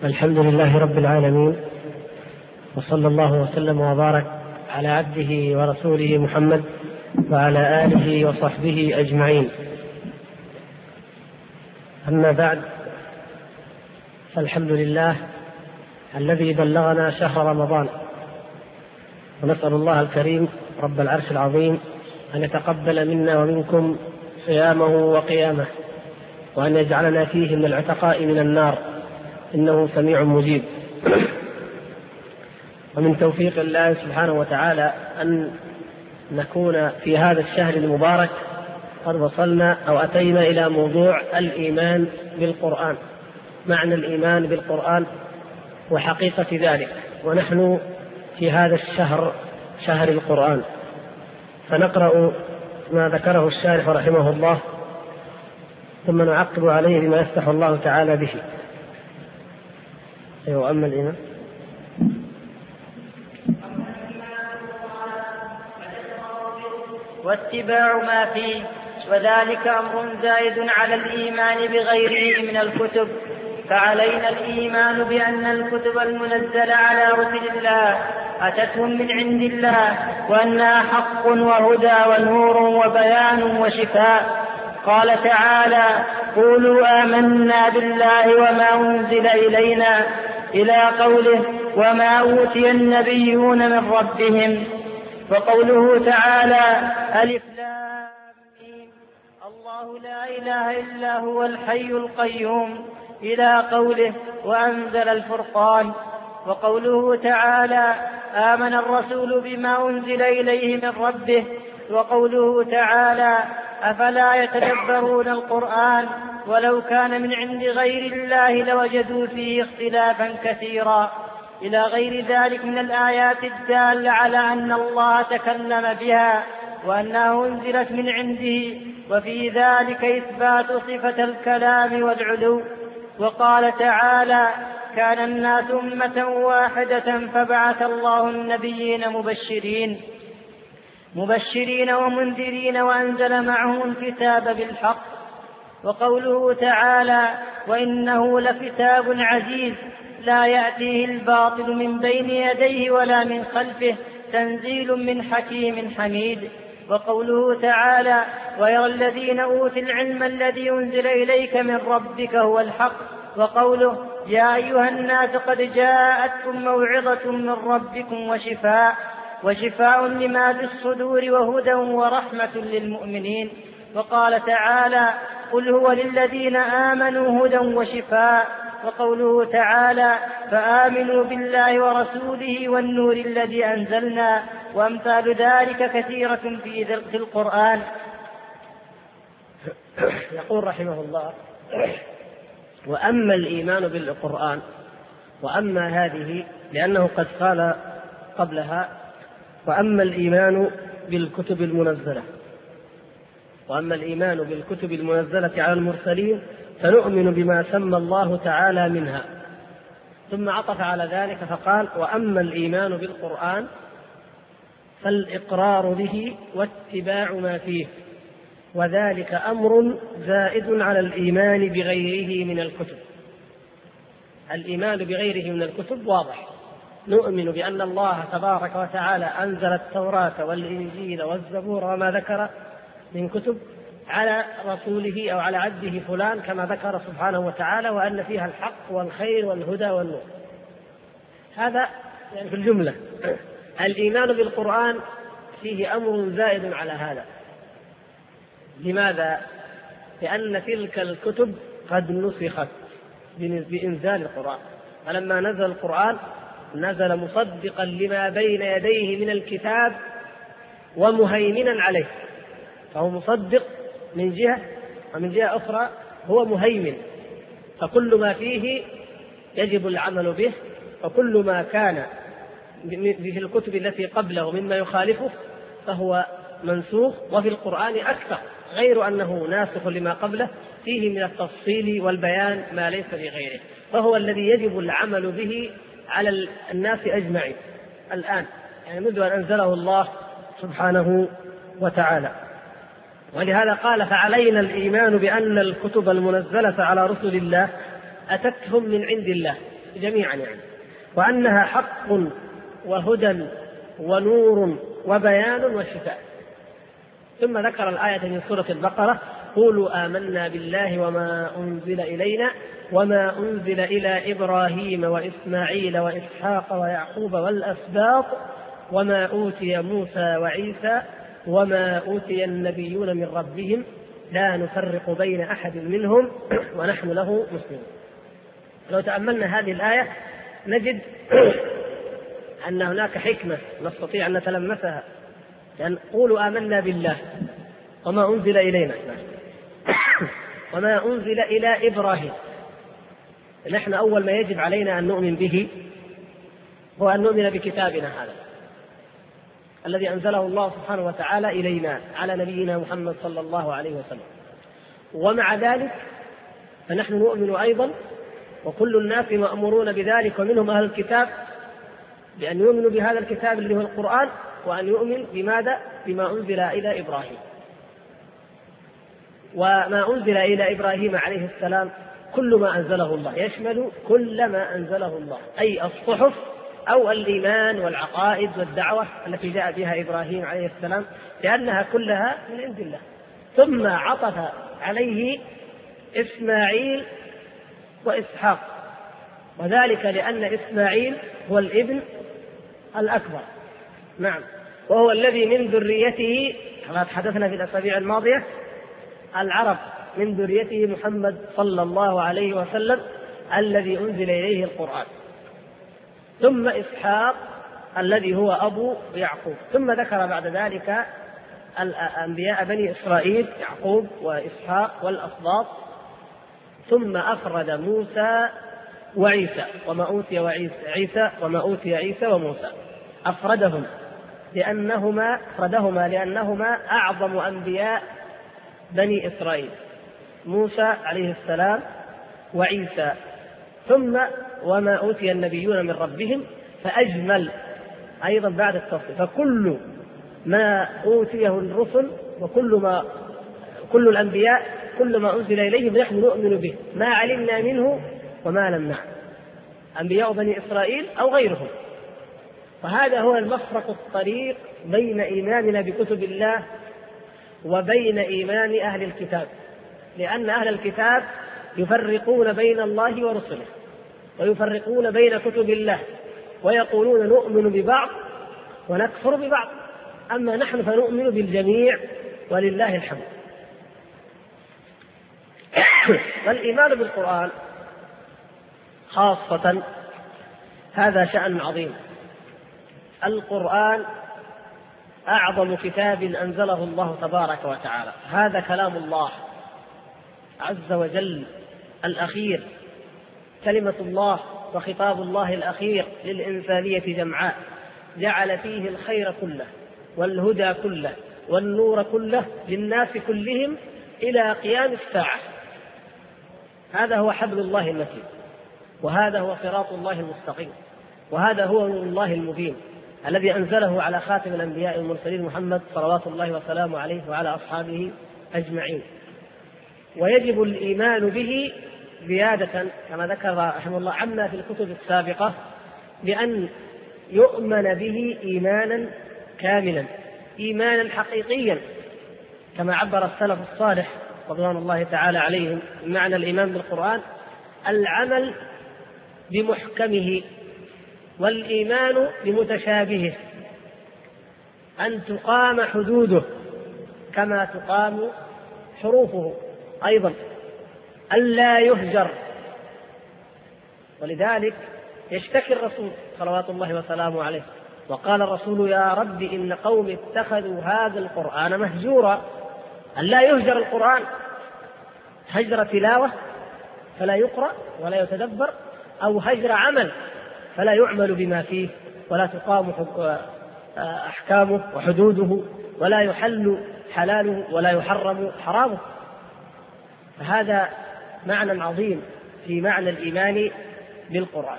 الحمد لله رب العالمين، وصلى الله وسلم وبارك على عبده ورسوله محمد وعلى آله وصحبه أجمعين. أما بعد، فالحمد لله الذي بلغنا شهر رمضان، ونسأل الله الكريم رب العرش العظيم أن يتقبل منا ومنكم صيامه وقيامه، وأن يجعلنا فيه من العتقاء من النار، إنه سميع مجيب. ومن توفيق الله سبحانه وتعالى أن نكون في هذا الشهر المبارك قد وصلنا أو أتينا إلى موضوع الإيمان بالقرآن، معنى الإيمان بالقرآن وحقيقة ذلك. ونحن في هذا الشهر، شهر القرآن، فنقرأ ما ذكره الشارح رحمه الله، ثم نعقب عليه بما يفتح الله تعالى به. وأما الإيمان واتباع ما فيه، وذلك أمر زائد على الإيمان بغيره من الكتب. فعلينا الإيمان بأن الكتب المنزلة على رسل الله أتتهم من عند الله، وأنها حق وهدى ونور وبيان وشفاء. قال تعالى: قولوا آمنا بالله وما أنزل إلينا، إلى قوله: وما أوتي النبيون من ربهم. وقوله تعالى: ألف لام ميم، الله لا إله إلا هو الحي القيوم، إلى قوله: وأنزل الفرقان. وقوله تعالى: آمن الرسول بما أنزل إليه من ربه. وقوله تعالى: أفلا يتدبرون القرآن ولو كان من عند غير الله لوجدوا فيه اختلافا كثيرا، إلى غير ذلك من الآيات الدالة على أن الله تكلم بها وأنها أنزلت من عنده، وفي ذلك إثبات صفة الكلام والعلو. وقال تعالى: كان الناس أمة واحدة فبعث الله النبيين مبشرين ومنذرين وأنزل معهم الكتاب بالحق. وقوله تعالى: وإنه لكتاب عزيز لا يأتيه الباطل من بين يديه ولا من خلفه، تنزيل من حكيم حميد. وقوله تعالى: ويرى الذين أوتوا العلم الذي أنزل إليك من ربك هو الحق. وقوله: يا أيها الناس قد جاءتكم موعظة من ربكم وشفاء لما في الصدور وهدى ورحمة للمؤمنين. وقال تعالى: قل هو للذين آمنوا هدى وشفاء. وقوله تعالى: فآمنوا بالله ورسوله والنور الذي أنزلنا. وأمثال ذلك كثيرة في القرآن. يقول رحمه الله: وأما الإيمان بالقرآن، وأما هذه لأنه قد قال قبلها: وأما الإيمان بالكتب المنزلة، وأما الإيمان بالكتب المنزلة على المرسلين فنؤمن بما سمى الله تعالى منها. ثم عطف على ذلك فقال: وأما الإيمان بالقرآن فالإقرار به واتباع ما فيه، وذلك أمر زائد على الإيمان بغيره من الكتب. الإيمان بغيره من الكتب واضح، نؤمن بأن الله تبارك وتعالى أنزل التوراة والإنجيل والزبور وما ذكر من كتب على رسوله أو على عبده فلان كما ذكر سبحانه وتعالى، وأن فيها الحق والخير والهدى والنور. هذا يعني في الجملة. الإيمان بالقرآن فيه أمر زائد على هذا. لماذا؟ لأن تلك الكتب قد نسخت بإنزال القرآن، فلما نزل القرآن نزل مصدقا لما بين يديه من الكتاب ومهيمنا عليه، فهو مصدق من جهة، ومن جهة أخرى هو مهيمن، فكل ما فيه يجب العمل به، وكل ما كان في الكتب التي قبله مما يخالفه فهو منسوخ. وفي القرآن أكثر، غير أنه ناسخ لما قبله، فيه من التفصيل والبيان ما ليس في غيره، فهو الذي يجب العمل به على الناس أجمعين الآن، يعني منذ أن أنزله الله سبحانه وتعالى. ولهذا قال: فعلينا الإيمان بأن الكتب المنزلة على رسل الله أتتهم من عند الله. جميعا يعني، وأنها حق وهدى ونور وبيان وشفاء. ثم ذكر الآية من سورة البقرة: قولوا آمنا بالله وما أنزل إلينا وما أنزل إلى إبراهيم وإسماعيل وإسحاق ويعقوب والأسباط وما أوتي موسى وعيسى وما أوتي النبيون من ربهم لا نفرق بين أحد منهم ونحن له مسلمون. لو تأملنا هذه الآية نجد أن هناك حكمة نستطيع أن نتلمسها، لأن قولوا آمنا بالله وما أنزل إلينا وما أنزل إلى إبراهيم. نحن أول ما يجب علينا أن نؤمن به هو أن نؤمن بكتابنا هذا الذي أنزله الله سبحانه وتعالى إلينا على نبينا محمد صلى الله عليه وسلم. ومع ذلك فنحن نؤمن أيضا، وكل الناس مأمورون بذلك ومنهم أهل الكتاب، بأن يؤمنوا بهذا الكتاب اللي هو القرآن، وأن يؤمن بماذا؟ بما أنزل إلى إبراهيم. وما أنزل إلى إبراهيم عليه السلام كل ما أنزله الله، يشمل كل ما أنزله الله، أي الصحف أو الإيمان والعقائد والدعوة التي جاء بها إبراهيم عليه السلام، لأنها كلها من عند الله. ثم عطف عليه إسماعيل وإسحاق، وذلك لأن إسماعيل هو الابن الأكبر، نعم، وهو الذي من ذريته كما تحدثنا في الأسابيع الماضية العرب، من ذريته محمد صلى الله عليه وسلم الذي أنزل إليه القرآن. ثم إسحاق الذي هو أبو يعقوب. ثم ذكر بعد ذلك الأنبياء بني إسرائيل يعقوب وإسحاق والأسباط. ثم أفرد موسى وعيسى وما أوتي عيسى وما أوتي عيسى وموسى، أفردهما لأنهما أعظم أنبياء بني إسرائيل، موسى عليه السلام وعيسى، ثم وما أوتي النبيون من ربهم، فأجمل أيضا بعد التفصيل. فكل ما أوتيه الرسل كل الأنبياء كل ما أنزل إليهم نحن نؤمن به، ما علمنا منه وما لم نعلم، أنبياء بني إسرائيل أو غيرهم. وهذا هو المفرق الطريق بين إيماننا بكتب الله وبين إيمان أهل الكتاب، لأن أهل الكتاب يفرقون بين الله ورسله ويفرقون بين كتب الله، ويقولون نؤمن ببعض ونكفر ببعض، أما نحن فنؤمن بالجميع ولله الحمد. والإيمان بالقرآن خاصة هذا شأن عظيم. القرآن أعظم كتاب أنزله الله تبارك وتعالى، هذا كلام الله عز وجل الأخير، كلمة الله وخطاب الله الأخير للإنسانية جمعاء، جعل فيه الخير كله والهدى كله والنور كله للناس كلهم إلى قيام الساعة. هذا هو حبل الله المتين، وهذا هو صراط الله المستقيم، وهذا هو نور الله المبين الذي أنزله على خاتم الأنبياء المرسلين محمد صلوات الله وسلامه عليه وعلى أصحابه أجمعين. ويجب الإيمان به زيادة كما ذكر رحمه الله عنا في الكتب السابقة، بأن يؤمن به إيمانا كاملا، إيمانا حقيقيا، كما عبر السلف الصالح رضوان الله تعالى عليهم معنى الإيمان بالقرآن: العمل بمحكمه والإيمان بمتشابهه، أن تقام حدوده كما تقام حروفه، أيضا ألا يهجر. ولذلك يشتكي الرسول صلوات الله وسلامه عليه، وقال الرسول: يا رب إن قوم اتخذوا هذا القرآن مهجورا. ألا يهجر القرآن هجر تلاوة فلا يقرأ ولا يتدبر، أو هجر عمل فلا يعمل بما فيه، ولا تقام أحكامه وحدوده، ولا يحل حلاله ولا يحرم حرامه. فهذا معنى عظيم في معنى الإيمان بالقرآن.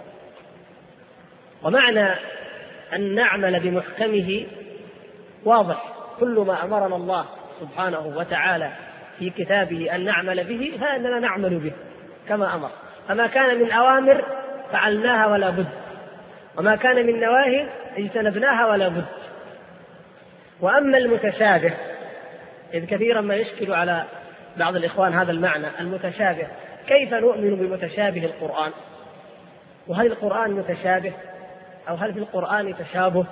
ومعنى أن نعمل بمحكمه واضح، كل ما أمرنا الله سبحانه وتعالى في كتابه أن نعمل به فإننا نعمل به كما أمر، فما كان من أوامر فعلناها ولا بد، وما كان من نواهي اجتنبناها ولا بد. وأما المتشابه، إذ كثيرا ما يشكل على بعض الإخوان هذا المعنى المتشابه، كيف نؤمن بمتشابه القرآن؟ وهل القرآن متشابه أو هل في القرآن تشابه؟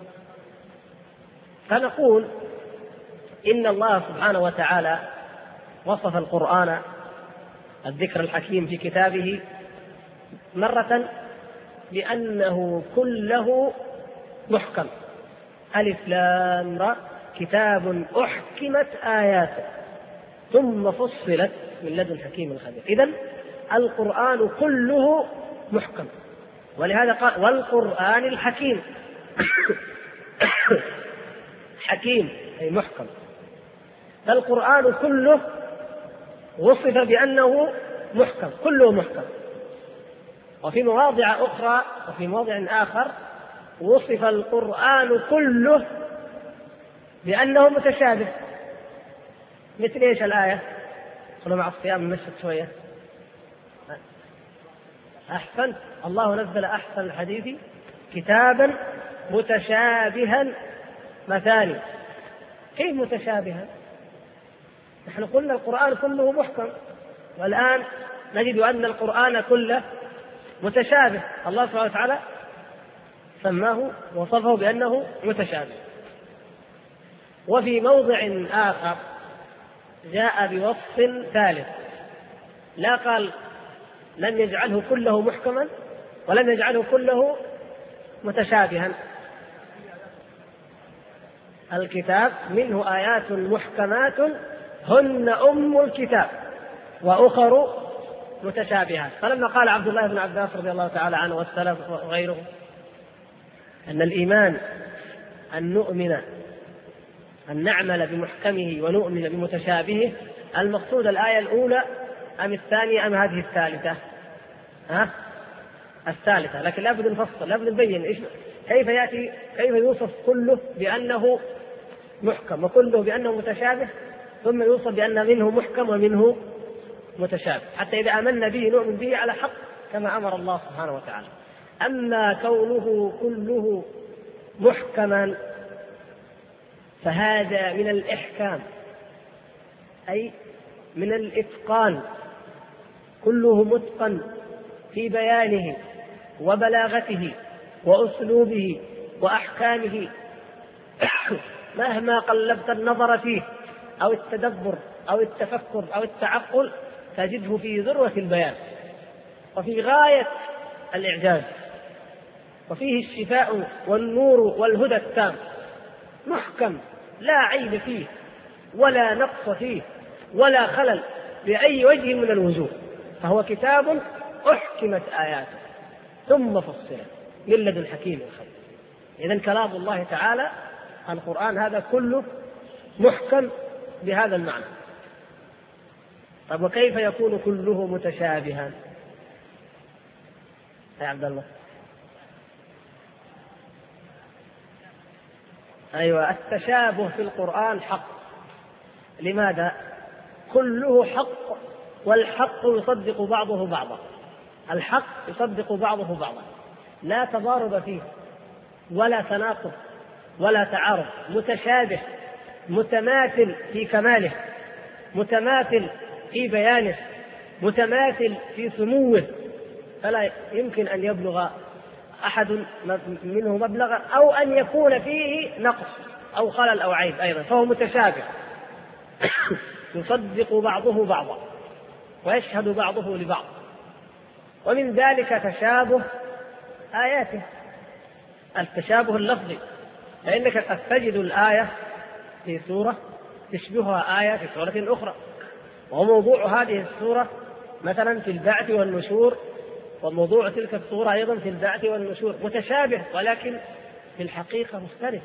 فنقول إن الله سبحانه وتعالى وصف القرآن الذكر الحكيم في كتابه مرة بأنه كله محكم، ألف لام را كتاب أحكمت آياته ثم فصلت من لدن حكيم خبير. إذن القرآن كله محكم، ولهذا قال والقرآن الحكيم. حكيم أي محكم. فالقرآن كله وصف بأنه محكم، كله محكم. وفي مواضع أخرى وفي موضع آخر وصف القرآن كله بأنه متشابه. مثل إيش الآية؟ قلوا مع الصيام نمشط شوية. أحسنت، الله نزل أحسن الحديث كتابا متشابها مثاني. كيف متشابها؟ نحن قلنا القرآن كله محكم، والآن نجد أن القرآن كله متشابه. الله سبحانه وتعالى سماه وصفه بأنه متشابه. وفي موضع آخر جاء بوصف ثالث، لا قال لم يجعله كله محكما ولم يجعله كله متشابها. الكتاب منه آيات محكمات هن أم الكتاب وأخر متشابهات. فلما قال عبد الله بن عباس رضي الله تعالى عنه والسلف وغيره أن الإيمان أن نؤمن أن نعمل بمحكمه ونؤمن بمتشابهه، المقصود الآية الأولى أم الثانية أم هذه الثالثة؟ الثالثة. لكن لا بد نفصل، لا بد نبين كيف يوصف كله بأنه محكم وكله بأنه متشابه، ثم يوصف بأن منه محكم ومنه متشابه، حتى إذا آمنا به نؤمن به على حق كما أمر الله سبحانه وتعالى. أما كونه كله محكما فهذا من الإحكام، أي من الإتقان، كله متقن في بيانه وبلاغته وأسلوبه وأحكامه. مهما قلبت النظر فيه أو التدبر أو التفكر أو التعقل تجده في ذروة البيان وفي غاية الإعجاز، وفيه الشفاء والنور والهدى التام، محكم لا عيب فيه ولا نقص فيه ولا خلل بأي وجه من الوجوه. فهو كتاب أحكمت آياته ثم فصلت من لدن حكيم خبير. إذن كلام الله تعالى القرآن هذا كله محكم بهذا المعنى. طب وكيف يكون كله متشابها يا عبد الله؟ أيوة، التشابه في القرآن حق. لماذا؟ كله حق، والحق يصدق بعضه بعضا. الحق يصدق بعضه بعضا، لا تضارب فيه ولا تناقض ولا تعارض، متشابه متماثل في كماله، متماثل في بيانه، متماثل في سموه، فلا يمكن أن يبلغ أحد منه مبلغا أو أن يكون فيه نقص أو خلل أو عيب أيضا، فهو متشابه يصدق بعضه بعضا ويشهد بعضه لبعض. ومن ذلك تشابه آياته، التشابه اللفظي، فإنك قد تجد الآية في سورة تشبهها آية في سورة أخرى، وموضوع هذه السورة مثلا في البعث والنشور، وموضوع تلك السورة أيضا في البعث والنشور، متشابه ولكن في الحقيقة مختلف.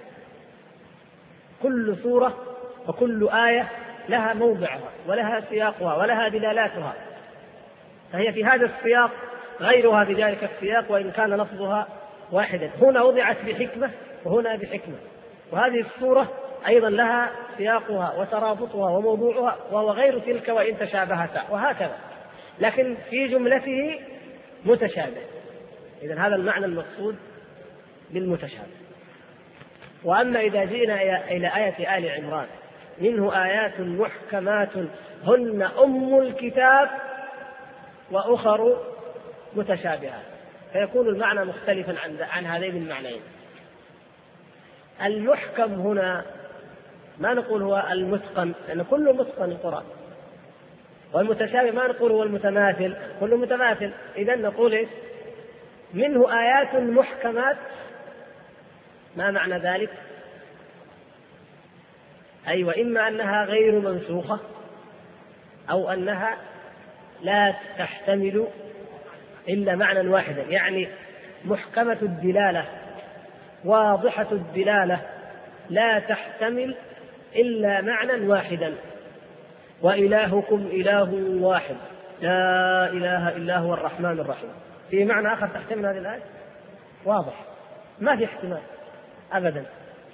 كل سورة وكل آية لها موضعها ولها سياقها ولها دلالاتها، فهي في هذا السياق غيرها في ذلك السياق وإن كان لفظها واحدا. هنا وضعت بحكمة وهنا بحكمة، وهذه السورة أيضا لها سياقها وترابطها وموضوعها وهو غير تلك وإن تشابهتا، وهكذا، لكن في جملته متشابه. إذن هذا المعنى المقصود بالمتشابه. وأما إذا جئنا إلى آية آل عمران منه آيات محكمات هن أم الكتاب وأخر متشابهات، فيكون المعنى مختلفا عن هذين المعنيين. المحكم هنا ما نقول هو المتقن، لأن كل متقن القرآن، والمتشابه ما نقول هو المتماثل، كل متماثل. إذن نقول إيه؟ منه آيات محكمات. ما معنى ذلك؟ أيوة، إما أنها غير منسوخة أو أنها لا تحتمل إلا معنى واحدا، يعني محكمة الدلالة واضحة الدلالة لا تحتمل إلا معنى واحدا. وإلهكم إله واحد لا إله إلا هو الرحمن الرحيم، في معنى آخر تحتمل هذه الآية؟ واضح، ما في احتمال أبدا.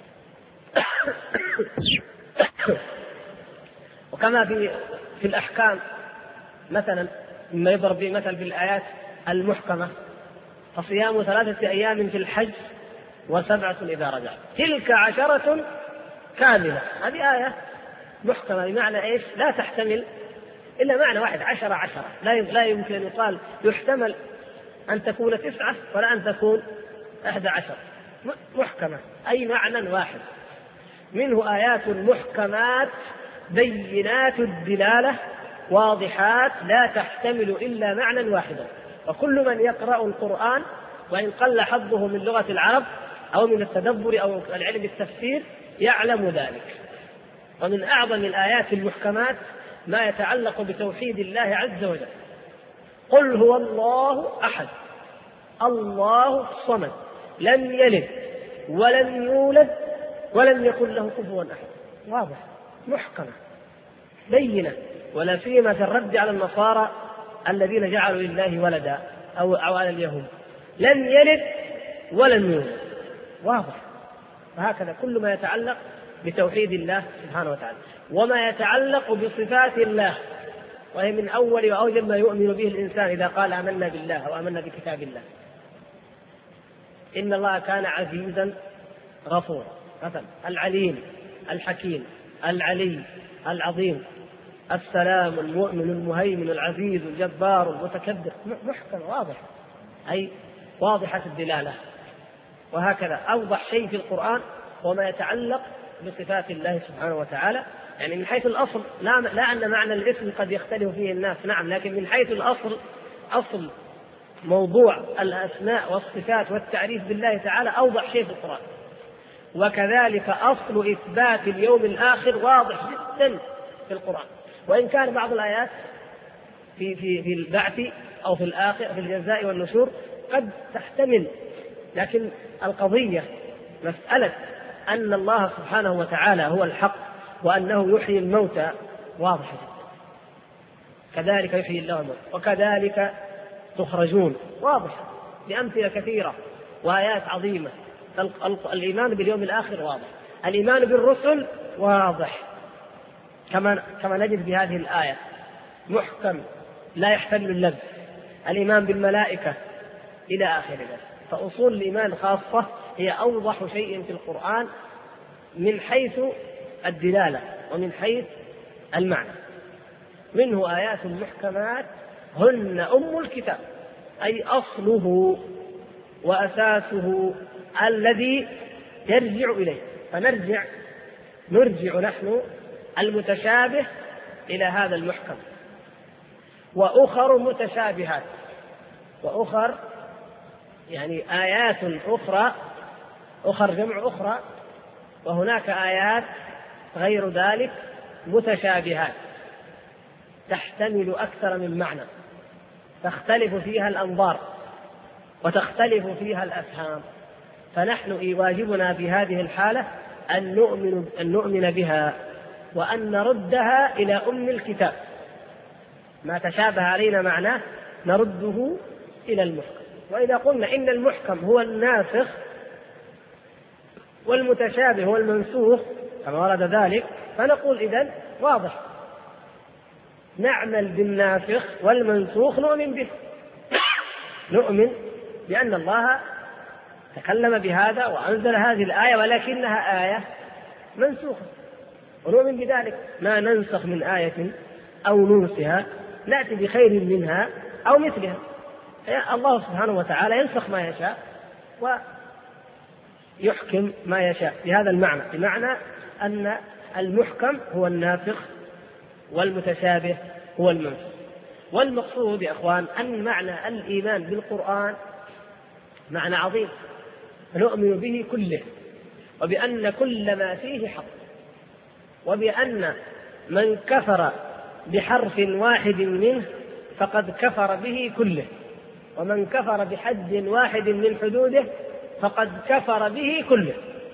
وكما في الأحكام مثلا مما يضرب به مثل في الآيات المحكمة، فصيام 3 أيام في الحج و7 إذا رجع، تلك 10 كاملة. هذه آية محكمة بمعنى إيش؟ لا تحتمل إلا معنى واحد، 10 لا يمكن أن يقال يحتمل أن تكون 9 ولا أن تكون 11. محكمة أي معنى واحد. منه آيات محكمات بينات الدلالة واضحات لا تحتمل إلا معنى واحدا. وكل من يقرأ القرآن وإن قل حظه من لغة العرب أو من التدبر أو العلم بالتفسير يعلم ذلك. ومن أعظم الآيات المحكمات ما يتعلق بتوحيد الله عز وجل. قل هو الله أحد الله الصمد لم يلد ولم يولد ولم يكن له كفوا أحد. واضح، محكمة بينة، ولا سيما في الرد على النصارى الذين جعلوا لله ولدا أو على اليهود. لم يلد ولم يولد، واضح. وهكذا كل ما يتعلق بتوحيد الله سبحانه وتعالى، وما يتعلق بصفات الله، وهي من أول وأوجب ما يؤمن به الإنسان إذا قال آمنا بالله أو آمنا بكتاب الله. إن الله كان عزيزا غفورا، مثلا العليم الحكيم العلي العظيم السلام المؤمن المهيمن العزيز الجبار المتكبر. محكم واضح، أي واضحة الدلالة. وهكذا أوضح شيء في القرآن وما يتعلق بصفات الله سبحانه وتعالى، يعني من حيث الأصل لا أن معنى الاسم قد يختلف فيه الناس، نعم، لكن من حيث الأصل أصل موضوع الأسماء والصفات والتعريف بالله تعالى أوضح شيء في القرآن. وكذلك أصل إثبات اليوم الآخر واضح جدا في القرآن، وإن كان بعض الآيات في البعث أو في الآخر في الجزاء والنشور قد تحتمل، لكن القضية مسألة أن الله سبحانه وتعالى هو الحق وأنه يحيي الموتى واضحة جدا. كذلك يحيي الله الموتى وكذلك تخرجون، واضحة بأمثلة كثيرة وآيات عظيمة. الإيمان باليوم الآخر واضح، الإيمان بالرسل واضح كما نجد في هذه الآية محكم لا يحتمل اللبس. الإيمان بالملائكة إلى آخر ذلك. فأصول الإيمان خاصة هي أوضح شيء في القرآن من حيث الدلالة ومن حيث المعنى. منه آيات محكمات هن أم الكتاب، أي أصله وأساسه الذي يرجع إليه. نرجع نحن المتشابه إلى هذا المحكم. وأخر متشابهات، وأخر يعني آيات أخرى، أخر جمع أخرى، وهناك آيات غير ذلك متشابهات تحتمل أكثر من معنى، تختلف فيها الأنظار وتختلف فيها الأفهام. فنحن واجبنا في هذه الحالة أن نؤمن بها وأن نردها إلى أم الكتاب. ما تشابه علينا معناه نرده إلى المحكم. وإذا قلنا إن المحكم هو الناسخ والمتشابه هو المنسوخ كما ورد ذلك، فنقول إذن واضح، نعمل بالناسخ والمنسوخ نؤمن به، نؤمن بأن الله تكلم بهذا وأنزل هذه الآية ولكنها آية منسوخة، ونؤمن بذلك، ما ننسخ من آية أو ننسها نأتي بخير منها أو مثلها. الله سبحانه وتعالى ينسخ ما يشاء ويحكم ما يشاء بهذا المعنى، بمعنى أن المحكم هو الناسخ والمتشابه هو المنسوخ. والمقصود يا أخوان أن معنى الإيمان بالقرآن معنى عظيم، نؤمن به كله، وبأن كل ما فيه حق، وبأن من كفر بحرف واحد منه فقد كفر به كله، ومن كفر بحد واحد من حدوده فقد كفر به كله،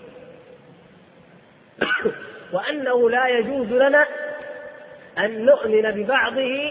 وأنه لا يجوز لنا أن نؤمن ببعضه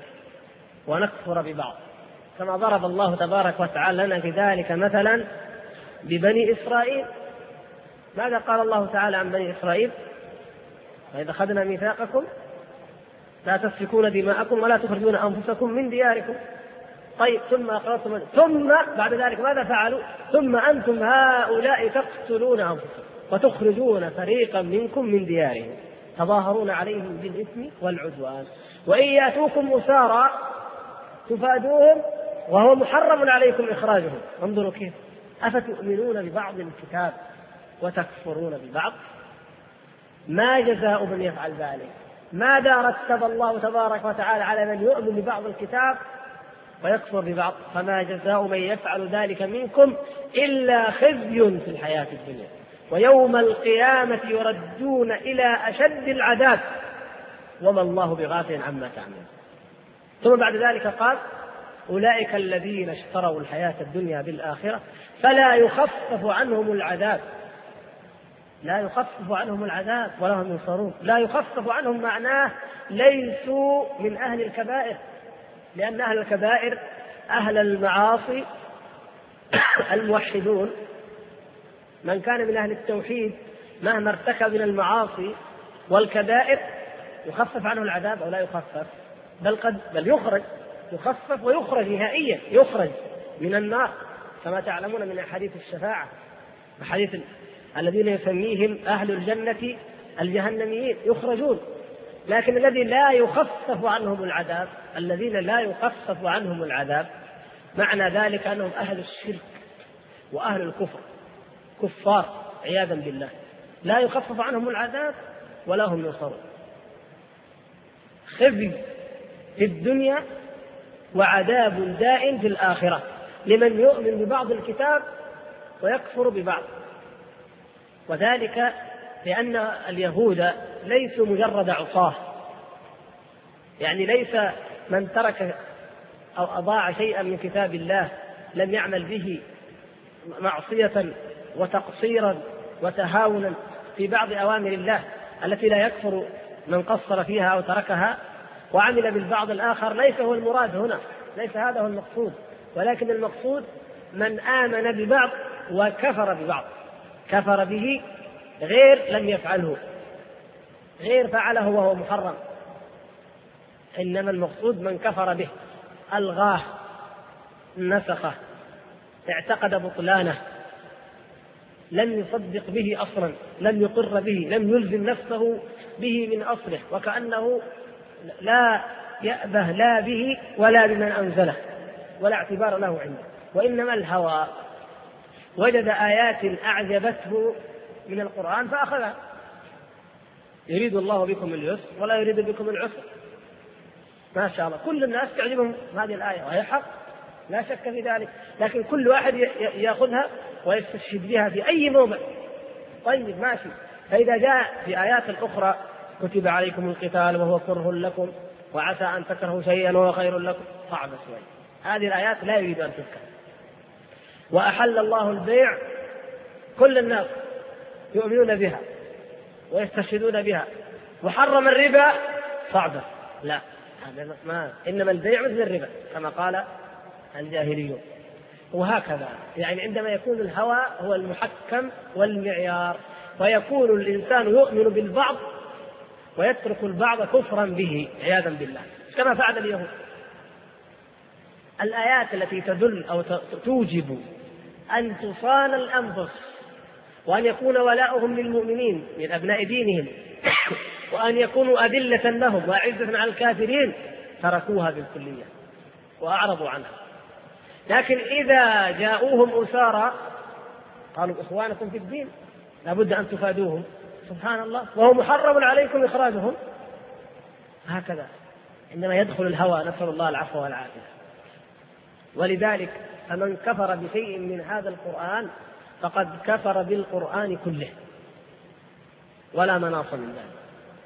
ونكفر ببعض، كما ضرب الله تبارك وتعالى لنا في ذلك مثلا ببني إسرائيل. ماذا قال الله تعالى عن بني إسرائيل؟ وإذا أخذنا ميثاقكم لا تسفكون دماءكم ولا تخرجون أنفسكم من دياركم. طيب ثم أقررتم، ثم بعد ذلك ماذا فعلوا؟ ثم أنتم هؤلاء تقتلون أنفسكم وتخرجون فريقا منكم من ديارهم تظاهرون عليهم بالإثم والعدوان وإن يأتوكم أسارى تفادوهم وهو محرم عليكم إخراجهم. انظروا كيف، أفتؤمنون ببعض الكتاب وتكفرون ببعض. ما جزاء من يفعل ذلك؟ ماذا رتب الله تبارك وتعالى على من يؤمن ببعض الكتاب ويكفر ببعض؟ فما جزاء من يفعل ذلك منكم إلا خزي في الحياة الدنيا ويوم القيامة يردون إلى أشد العذاب وما الله بغافل عما تعملون. ثم بعد ذلك قال أولئك الذين اشتروا الحياة الدنيا بالآخرة فلا يخفف عنهم العذاب، لا يخفف عنهم العذاب ولا هم ينصرون. لا يخفف عنهم معناه ليسوا من أهل الكبائر، لأن أهل الكبائر أهل المعاصي الموحدون، من كان من أهل التوحيد مهما ارتكب من المعاصي والكبائر يخفف عنه العذاب أو لا يخفف، بل يخفف ويخرج نهائيا، يخرج من النار كما تعلمون من حديث الشفاعة، حديث الذين يسميهم أهل الجنة الجهنميين يخرجون. لكن الذي لا يخفف عنهم العذاب، الذين لا يخفف عنهم العذاب معنى ذلك أنهم أهل الشرك وأهل الكفر، كفار عياذا بالله، لا يخفف عنهم العذاب ولا هم ينصرون. خزي في الدنيا وعذاب دائم في الآخرة لمن يؤمن ببعض الكتاب ويكفر ببعض. وذلك لأن اليهود ليسوا مجرد عصاة، يعني ليس من ترك أو أضاع شيئا من كتاب الله لم يعمل به معصية وتقصيرا وتهاونا في بعض أوامر الله التي لا يكفر من قصر فيها أو تركها وعمل بالبعض الآخر، ليس هو المراد هنا، ليس هذا هو المقصود، ولكن المقصود من آمن ببعض وكفر ببعض، كفر به غير لم يفعله، غير فعله وهو محرم، إنما المقصود من كفر به، ألغاه، نسخه، اعتقد بطلانه، لم يصدق به أصلا، لم يقر به، لم يلزم نفسه به من أصله، وكأنه لا يأبه لا به ولا بمن أنزله ولا اعتبار له عنده، وإنما الهوى وجد آيات أعجبته من القرآن فأخذها، يريد الله بكم اليسر ولا يريد بكم العسر. ما شاء الله كل الناس تعجبهم هذه الآية وهي حق لا شك في ذلك، لكن كل واحد يأخذها ويستشهد بها في أي موضع. طيب ماشي، فإذا جاء في آيات أخرى كتب عليكم القتال وهو كره لكم وعسى أن تكرهوا شيئا وهو خير لكم، صعب شوي، هذه الآيات لا يريد أن تذكر. وأحل الله البيع، كل الناس يؤمنون بها ويستشهدون بها، وحرم الربا، صعبة، لا هذا ما، إنما البيع مثل الربا كما قال الجاهليون. وهكذا يعني عندما يكون الهوى هو المحكم والمعيار، ويكون الإنسان يؤمن بالبعض ويترك البعض كفرا به عياذا بالله كما فعل اليهود. الآيات التي تدل أو توجب أن تصان الأنفس وأن يكون ولاؤهم للمؤمنين من أبناء دينهم وأن يكونوا أذلة لهم وأعزة على الكافرين تركوها بالكلية وأعرضوا عنها. لكن إذا جاءوهم أسارى قالوا إخوانكم في الدين لابد أن تفادوهم، سبحان الله، وهو محرم عليكم إخراجهم. هكذا عندما يدخل الهوى، نسأل الله العفو والعافية. ولذلك فمن كفر بشيء من هذا القرآن فقد كفر بالقرآن كله ولا مناص من ذلك.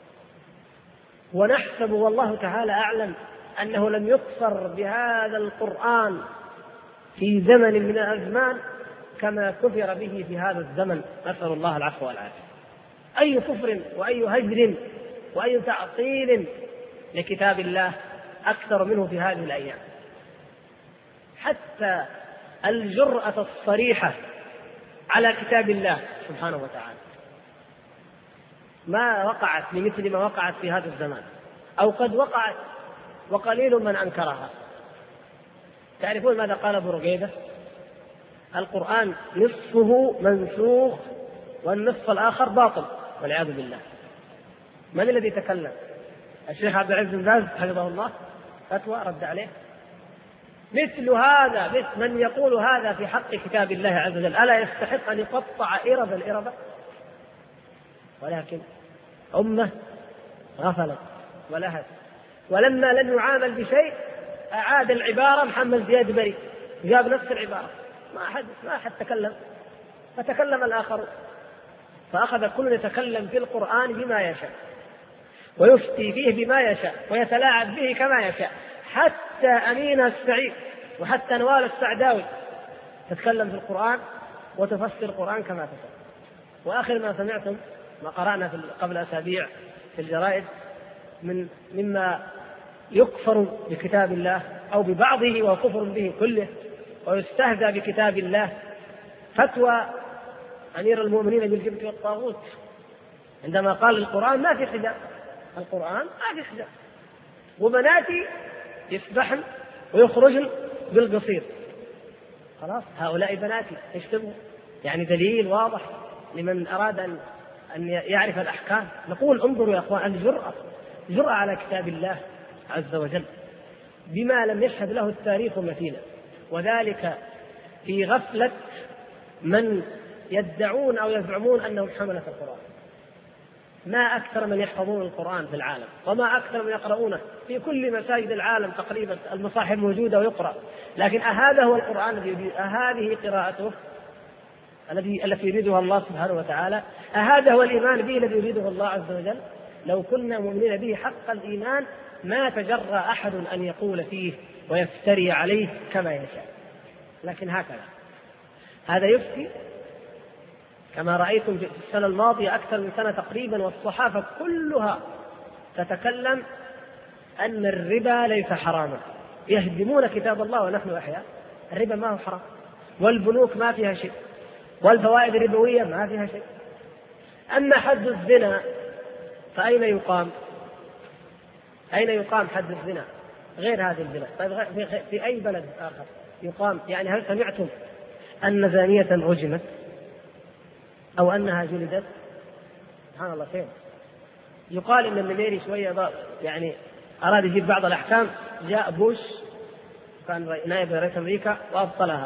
ونحسب والله تعالى أعلم أنه لم يكفر بهذا القرآن في زمن من الأزمان كما كفر به في هذا الزمن، نسأل الله العفو والعافية. أي كفر وأي هجر وأي تعطيل لكتاب الله أكثر منه في هذه الأيام. حتى الجرأة الصريحة على كتاب الله سبحانه وتعالى ما وقعت لمثل ما وقعت في هذا الزمان، أو قد وقعت وقليل من أنكرها. تعرفون ماذا قال أبو رقيدة؟ القرآن نصفه منسوخ والنصف الآخر باطل والعياذ بالله. من الذي تكلم؟ الشيخ عبد العزيز بن باز حفظه الله، فتوى رد عليه. مثل هذا، مثل من يقول هذا في حق كتاب الله عز وجل، ألا يستحق أن يقطع إرب الإربة؟ ولكن أمة غفلت ولهت، ولما لم يعامل بشيء أعاد العبارة محمد زياد بري، جاب نفس العبارة، ما أحد تكلم، فتكلم الآخر، فأخذ كل يتكلم في القرآن بما يشاء ويفتي فيه بما يشاء ويتلاعب به كما يشاء. حتى أمينة السعيد وحتى نوال السعداوي تتكلم في القرآن وتفسر القرآن كما تشاء. وآخر ما سمعتم ما قرأنا قبل أسابيع في الجرائد مما يكفر بكتاب الله أو ببعضه وكفر به كله ويستهزأ بكتاب الله، فتوى أمير المؤمنين بالجبت والطاغوت عندما قال القرآن ما في حجاب، القرآن ما في حجاب، وبناتي يسبحن ويخرجن بالقصير. خلاص هؤلاء بناتي اشتبهوا، يعني دليل واضح لمن أراد أن يعرف الأحكام. نقول انظروا يا أخوان، الجرأة على كتاب الله عز وجل بما لم يشهد له التاريخ مثيلا، وذلك في غفلة من يدعون أو يزعمون أنهم حملة القرآن. ما أكثر من يحفظون القرآن في العالم، وما أكثر من يقرؤونه في كل مساجد العالم تقريبا، المصاحف موجودة ويقرأ، لكن أهذا هو القرآن أهذه قراءته التي يريدها الله سبحانه وتعالى؟ أهذا هو الإيمان به الذي يريده الله عز وجل؟ لو كنا مؤمنين به حق الإيمان ما تجرأ أحد أن يقول فيه ويفتري عليه كما يشاء. لكن هكذا هذا يفتي كما رأيتم في السنة الماضية أكثر من سنة تقريبا، والصحافة كلها تتكلم أن الربا ليس حراما، يهدمون كتاب الله ونحن أحياء. الربا ما هو حرام، والبنوك ما فيها شيء، والفوائد الربوية ما فيها شيء. أما حد الزنا فأين يقام؟ أين يقام حد الزنا غير هذه البلاد؟ طيب في أي بلد آخر يقام؟ يعني هل سمعتم أن زانية رجمت أو أنها جلدت؟ سبحان الله. فين؟ يقال إن النميري شوية يعني أراد يجيب بعض الأحكام، جاء بوش كان نائب رئيس أمريكا وأبطلها،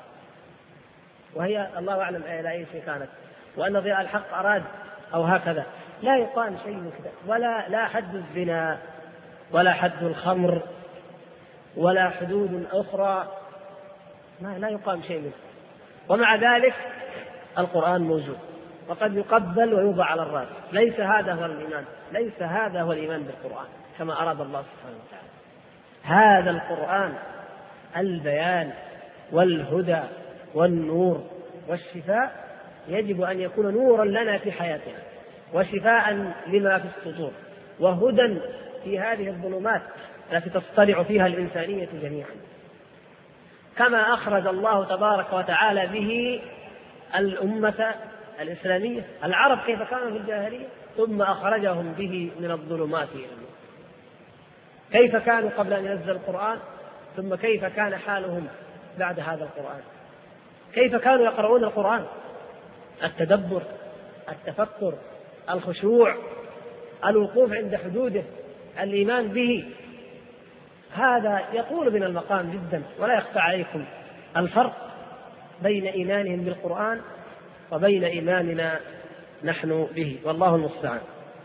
وهي الله أعلم إلى أي شيء كانت، وأن ضياء الحق أراد أو هكذا. لا يقام شيء من كذا، لا حد الزنا ولا حد الخمر ولا حدود أخرى، لا يقام شيء منه. ومع ذلك القرآن موجود وقد يقبل ويوضع على الرأس. ليس هذا هو الإيمان، ليس هذا هو الإيمان بالقرآن كما أراد الله سبحانه وتعالى. هذا القرآن البيان والهدى والنور والشفاء، يجب أن يكون نورا لنا في حياتنا وشفاء لما في الصدور وهدى في هذه الظلمات التي تصطلع فيها الإنسانية جميعا، كما أخرج الله تبارك وتعالى به الأمة الإسلامية. العرب كيف كانوا في الجاهلية ثم أخرجهم به من الظلمات إلى النور. كيف كانوا قبل أن ينزل القرآن ثم كيف كان حالهم بعد هذا القرآن؟ كيف كانوا يقرؤون القرآن؟ التدبر، التفكر، الخشوع، الوقوف عند حدوده، الإيمان به. هذا يطول من المقام جدا، ولا يخفى عليكم الفرق بين إيمانهم بالقرآن وبين إيماننا نحن به، والله المستعان.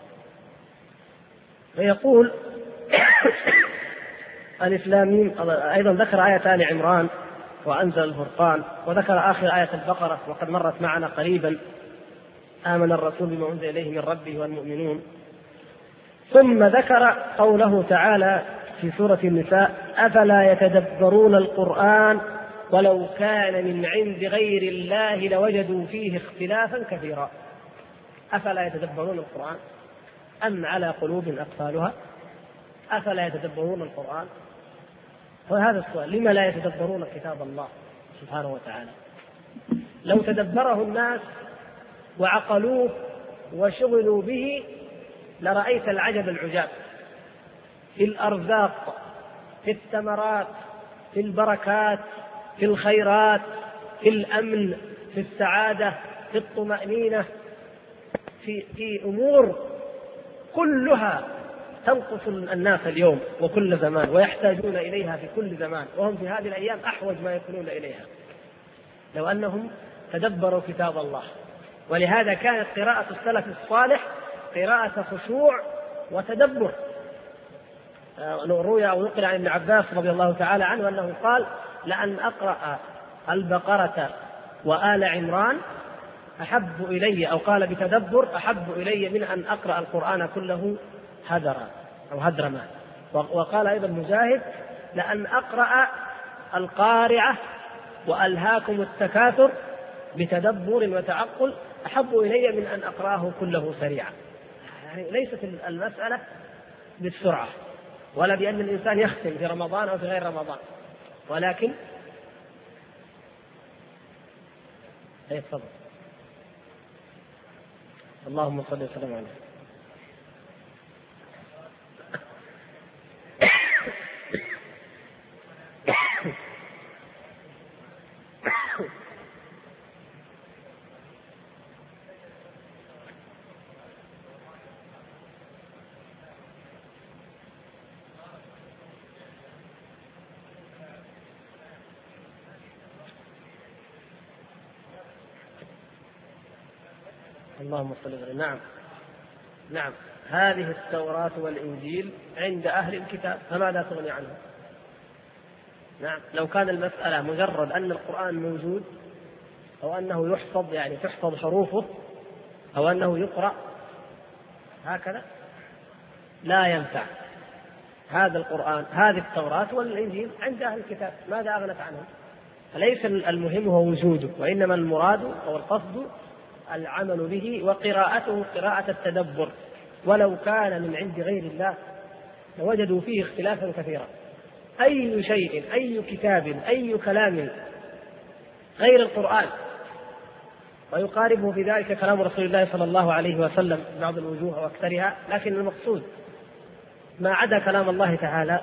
فيقول الإسلاميين أيضا ذكر آية آل عمران وأنزل الفرقان، وذكر آخر آية البقرة وقد مرت معنا قريبا: آمن الرسول بما أنزل إليه من ربه والمؤمنون. ثم ذكر قوله تعالى في سورة النساء: أفلا يتدبرون القرآن ولو كان من عند غير الله لوجدوا فيه اختلافا كثيرا. أفلا يتدبرون القرآن أم على قلوب أقفالها؟ أفلا يتدبرون القرآن؟ وهذا السؤال: لما لا يتدبرون كتاب الله سبحانه وتعالى؟ لو تدبره الناس وعقلوه وشغلوا به لرأيت العجب العجاب في الأرزاق، في الثمرات، في البركات، في الخيرات، في الأمن، في السعادة، في الطمأنينة، في أمور كلها تنقص الناس اليوم وكل زمان ويحتاجون إليها في كل زمان، وهم في هذه الأيام أحوج ما يكونون إليها لو أنهم تدبروا كتاب الله. ولهذا كانت قراءة السلف الصالح قراءة خشوع وتدبر. روي أو نقل عن ابن عباس رضي الله تعالى عنه أنه قال: لأن أقرأ البقرة وآل عمران أحب إلي، أو قال بتدبر: أحب إلي من أن أقرأ القرآن كله هدرا أو هدرما. وقال أيضا مجاهد: لأن أقرأ القارعة وألهاكم التكاثر بتدبر وتعقل أحب إلي من أن أقرأه كله سريعا. يعني ليست المسألة بالسرعة ولا بأن الإنسان يختم في رمضان أو في غير رمضان، ولكن تفضل. اللهم صل وسلم عليه. اللهم صل وسلم. نعم، هذه التوراة والإنجيل عند أهل الكتاب، فماذا تغني عنهم؟ نعم، لو كان المسألة مجرد أن القرآن موجود أو أنه يحفظ، يعني تحفظ حروفه، أو أنه يقرأ هكذا، لا ينفع. هذا القرآن، هذه التوراة والإنجيل عند أهل الكتاب، ماذا أغنت عنهم؟ فليس المهم هو وجوده، وإنما المراد أو القصد العمل به وقراءته قراءة التدبر. ولو كان من عند غير الله لوجدوا فيه اختلافا كثيرا. أي شيء، أي كتاب، أي كلام غير القرآن، ويقاربه في ذلك كلام رسول الله صلى الله عليه وسلم بعض الوجوه وأكثرها، لكن المقصود ما عدا كلام الله تعالى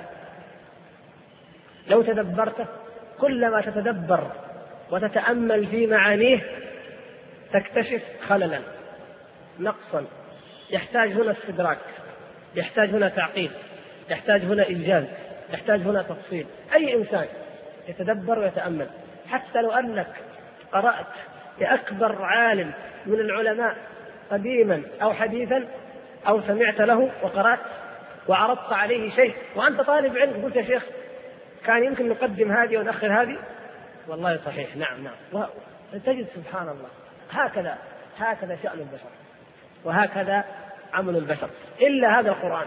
لو تدبرته، كلما تتدبر وتتأمل في معانيه تكتشف خللا، نقصا، يحتاج هنا استدراك، يحتاج هنا تعقيد، يحتاج هنا إيجاز، يحتاج هنا تفصيل. أي إنسان يتدبر ويتأمل، حتى لو أنك قرأت لأكبر عالم من العلماء قديما أو حديثا، أو سمعت له وقرأت وعرضت عليه شيء وأنت طالب علم، قلت: يا شيخ كان يمكن نقدم هذه ونأخر هذه. والله صحيح، نعم، تجد سبحان الله هكذا شأن البشر وهكذا عمل البشر، إلا هذا القرآن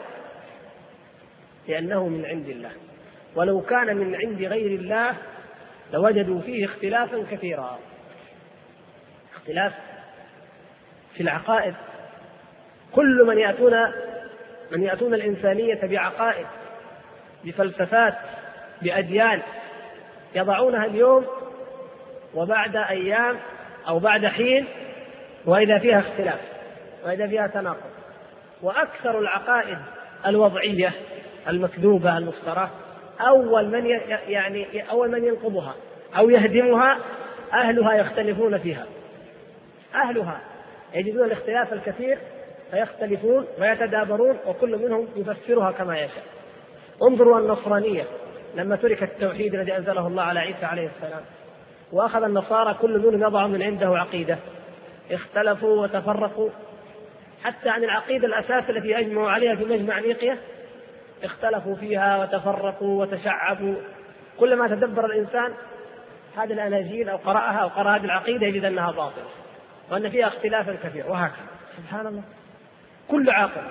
لأنه من عند الله. ولو كان من عند غير الله لوجدوا فيه اختلافا كثيرا. اختلاف في العقائد، كل من يأتون الإنسانية بعقائد، بفلسفات، بأديان، يضعونها اليوم وبعد أيام أو بعد حين وإذا فيها اختلاف وإذا فيها تناقض. وأكثر العقائد الوضعية المكذوبة المفترى أول من ينقضها أو يهدمها أهلها يختلفون فيها. أهلها يجدون الاختلاف الكثير فيختلفون ويتدابرون وكل منهم يفسرها كما يشاء. انظروا النصرانية لما ترك التوحيد الذي أنزله الله على عيسى عليه السلام، وأخذ النصارى كل منهم يضع من عنده عقيدة، اختلفوا وتفرقوا حتى عن العقيدة الأساس التي أجمعوا عليها في مجمع نيقيا، اختلفوا فيها وتفرقوا وتشعبوا. كلما تدبر الإنسان هذه الأناجيل أو قرأها أو قرأ هذه العقيدة يجد أنها باطلة وأن فيها اختلافا كثير، وهكذا سبحان الله كل عاقل.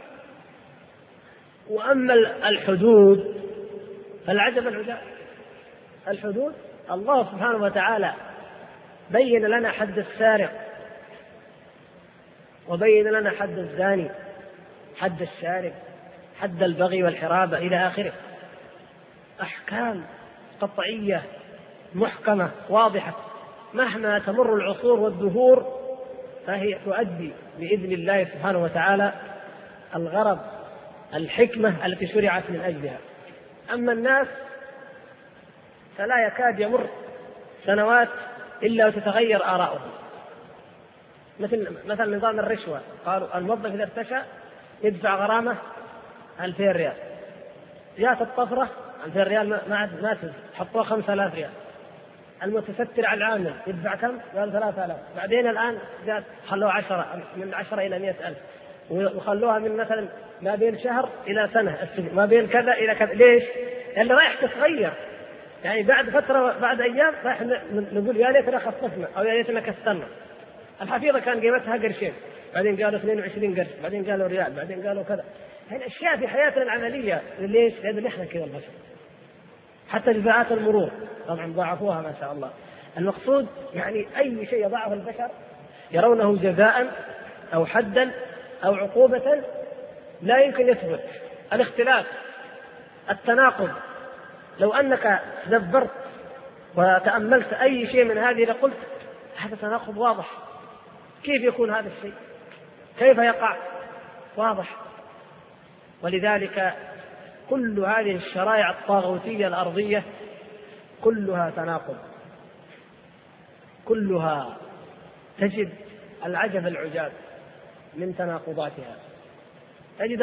وأما الحدود فالعجب العجاب. الحدود الله سبحانه وتعالى بين لنا حد السارق، وبين لنا حد الزاني، حد الشارب، حد البغي والحرابة إلى آخره. أحكام قطعية محكمة واضحة، مهما تمر العصور والدهور فهي تؤدي بإذن الله سبحانه وتعالى الغرض، الحكمة التي شرعت من أجلها. أما الناس فلا يكاد يمر سنوات إلا وتتغير آراؤهم. مثل نظام الرشوة، قالوا الموظف إذا ارتشى يدفع غرامة 2000 ريال، جاءت الطفرة 2000 ريال ما حطوها 5000 ريال. المتستر على العامل يدفع كم؟ قال 3000. بعدين الآن خلوها 10، من 10 إلى 100,000، وخلوها من مثلا ما بين شهر إلى سنة السجن، ما بين كذا إلى كذا. ليش؟ لأن رايح تتغير، يعني بعد فترة بعد أيام رايح نقول يا ليتنا خففنا أو يا ليتنا كسرنا. الحفيظة كان قيمتها قرشين، بعدين قالوا 22 قرش، بعدين قالوا ريال، بعدين قالوا كذا. هذه أشياء في حياتنا العملية. ليش؟ لأن نحن كذا البشر. حتى جزاءات المرور طبعا ضاعفوها ما شاء الله. المقصود يعني أي شيء يضعه البشر يرونه جزاء أو حدا أو عقوبة لا يمكن يثبت. الاختلاف، التناقض، لو أنك تدبرت وتأملت أي شيء من هذه لقلت هذا تناقض واضح. كيف يكون هذا الشيء؟ كيف يقع؟ واضح. ولذلك كل هذه الشرائع الطاغوتية الأرضية كلها تناقض، كلها تجد العجب العجاب من تناقضاتها. تجد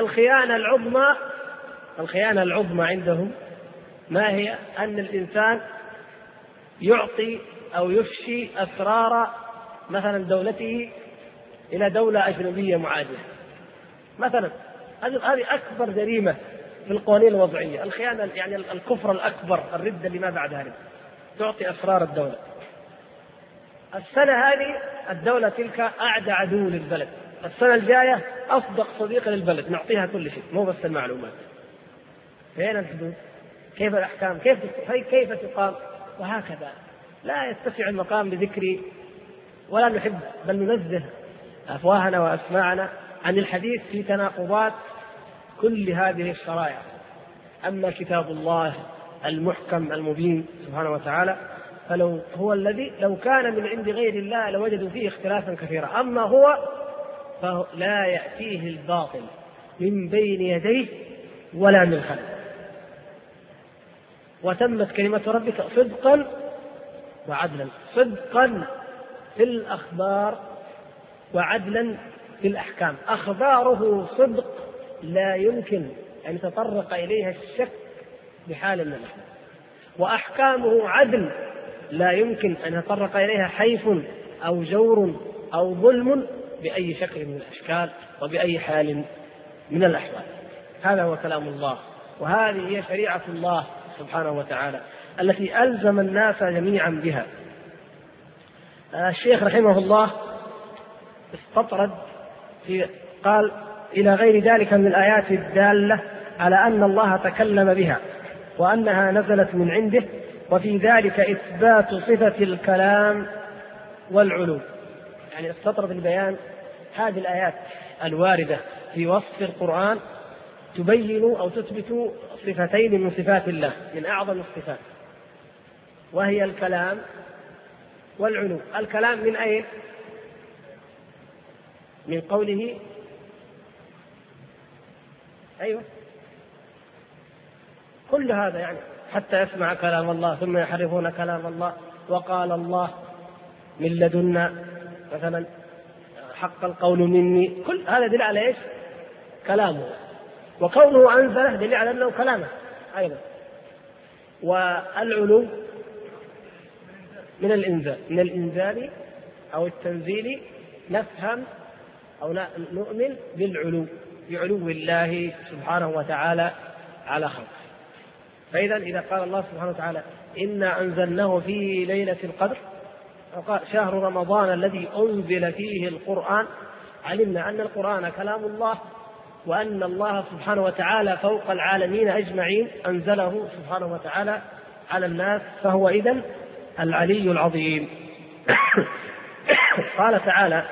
الخيانة العظمى عندهم ما هي؟ أن الإنسان يعطي أو يفشي أسرار مثلا دولته إلى دولة أجنبية معادية مثلا. هذه أكبر جريمة في القوانين الوضعية، الخيانة، يعني الكفر الأكبر، الردة لما بعد ذلك. تعطي أسرار الدولة. السنة هذه الدولة تلك أعدى عدو للبلد، السنة الجاية أصدق صديق للبلد، نعطيها كل شيء مو بس المعلومات. فين الحدود؟ كيف الأحكام؟ كيف تقام؟ وهكذا. لا يتسع المقام بذكري ولا نحب، بل ننزه أفواهنا وأسماعنا عن الحديث في تناقضات كل هذه الشرائع. أما كتاب الله المحكم المبين سبحانه وتعالى فلو هو الذي لو كان من عند غير الله لوجدوا فيه اختلافا كثيرا. أما هو فلا يأتيه الباطل من بين يديه ولا من خلفه. وتمت كلمة ربك صدقا وعدلا، صدقا في الأخبار وعدلا في الأحكام. أخباره صدق لا يمكن أن يتطرق إليها الشك بحال من الأحوال، وأحكامه عدل لا يمكن أن يتطرق إليها حيف أو جور أو ظلم بأي شكل من الأشكال وبأي حال من الأحوال. هذا هو كلام الله، وهذه هي شريعة الله سبحانه وتعالى التي ألزم الناس جميعا بها. الشيخ رحمه الله استطرد قال إلى غير ذلك من الآيات الدالة على أن الله تكلم بها وأنها نزلت من عنده، وفي ذلك إثبات صفة الكلام والعلو. يعني استطرد البيان هذه الآيات الواردة في وصف القرآن تبين أو تثبت صفتين من صفات الله من أعظم الصفات، وهي الكلام والعلو. الكلام من أين؟ من قوله أيوة كل هذا يعني حتى يسمع كلام الله ثم يحرفون كلام الله. وقال الله من لدنا مثلا حق القول مني، كل هذا دليل على ايش؟ كلامه. وكونه أنزله دليل على أنه كلامه أيضا. والعلو من الإنزال، من الإنزال أو التنزيل نفهم أو نؤمن بالعلو، بعلو الله سبحانه وتعالى على خلقه. فإذا إذا قال الله سبحانه وتعالى إنا أنزلناه في ليلة القدر، وقال شهر رمضان الذي أنزل فيه القرآن، علمنا أن القرآن كلام الله، وأن الله سبحانه وتعالى فوق العالمين أجمعين أنزله سبحانه وتعالى على الناس، فهو إذن العلي العظيم. قال تعالى: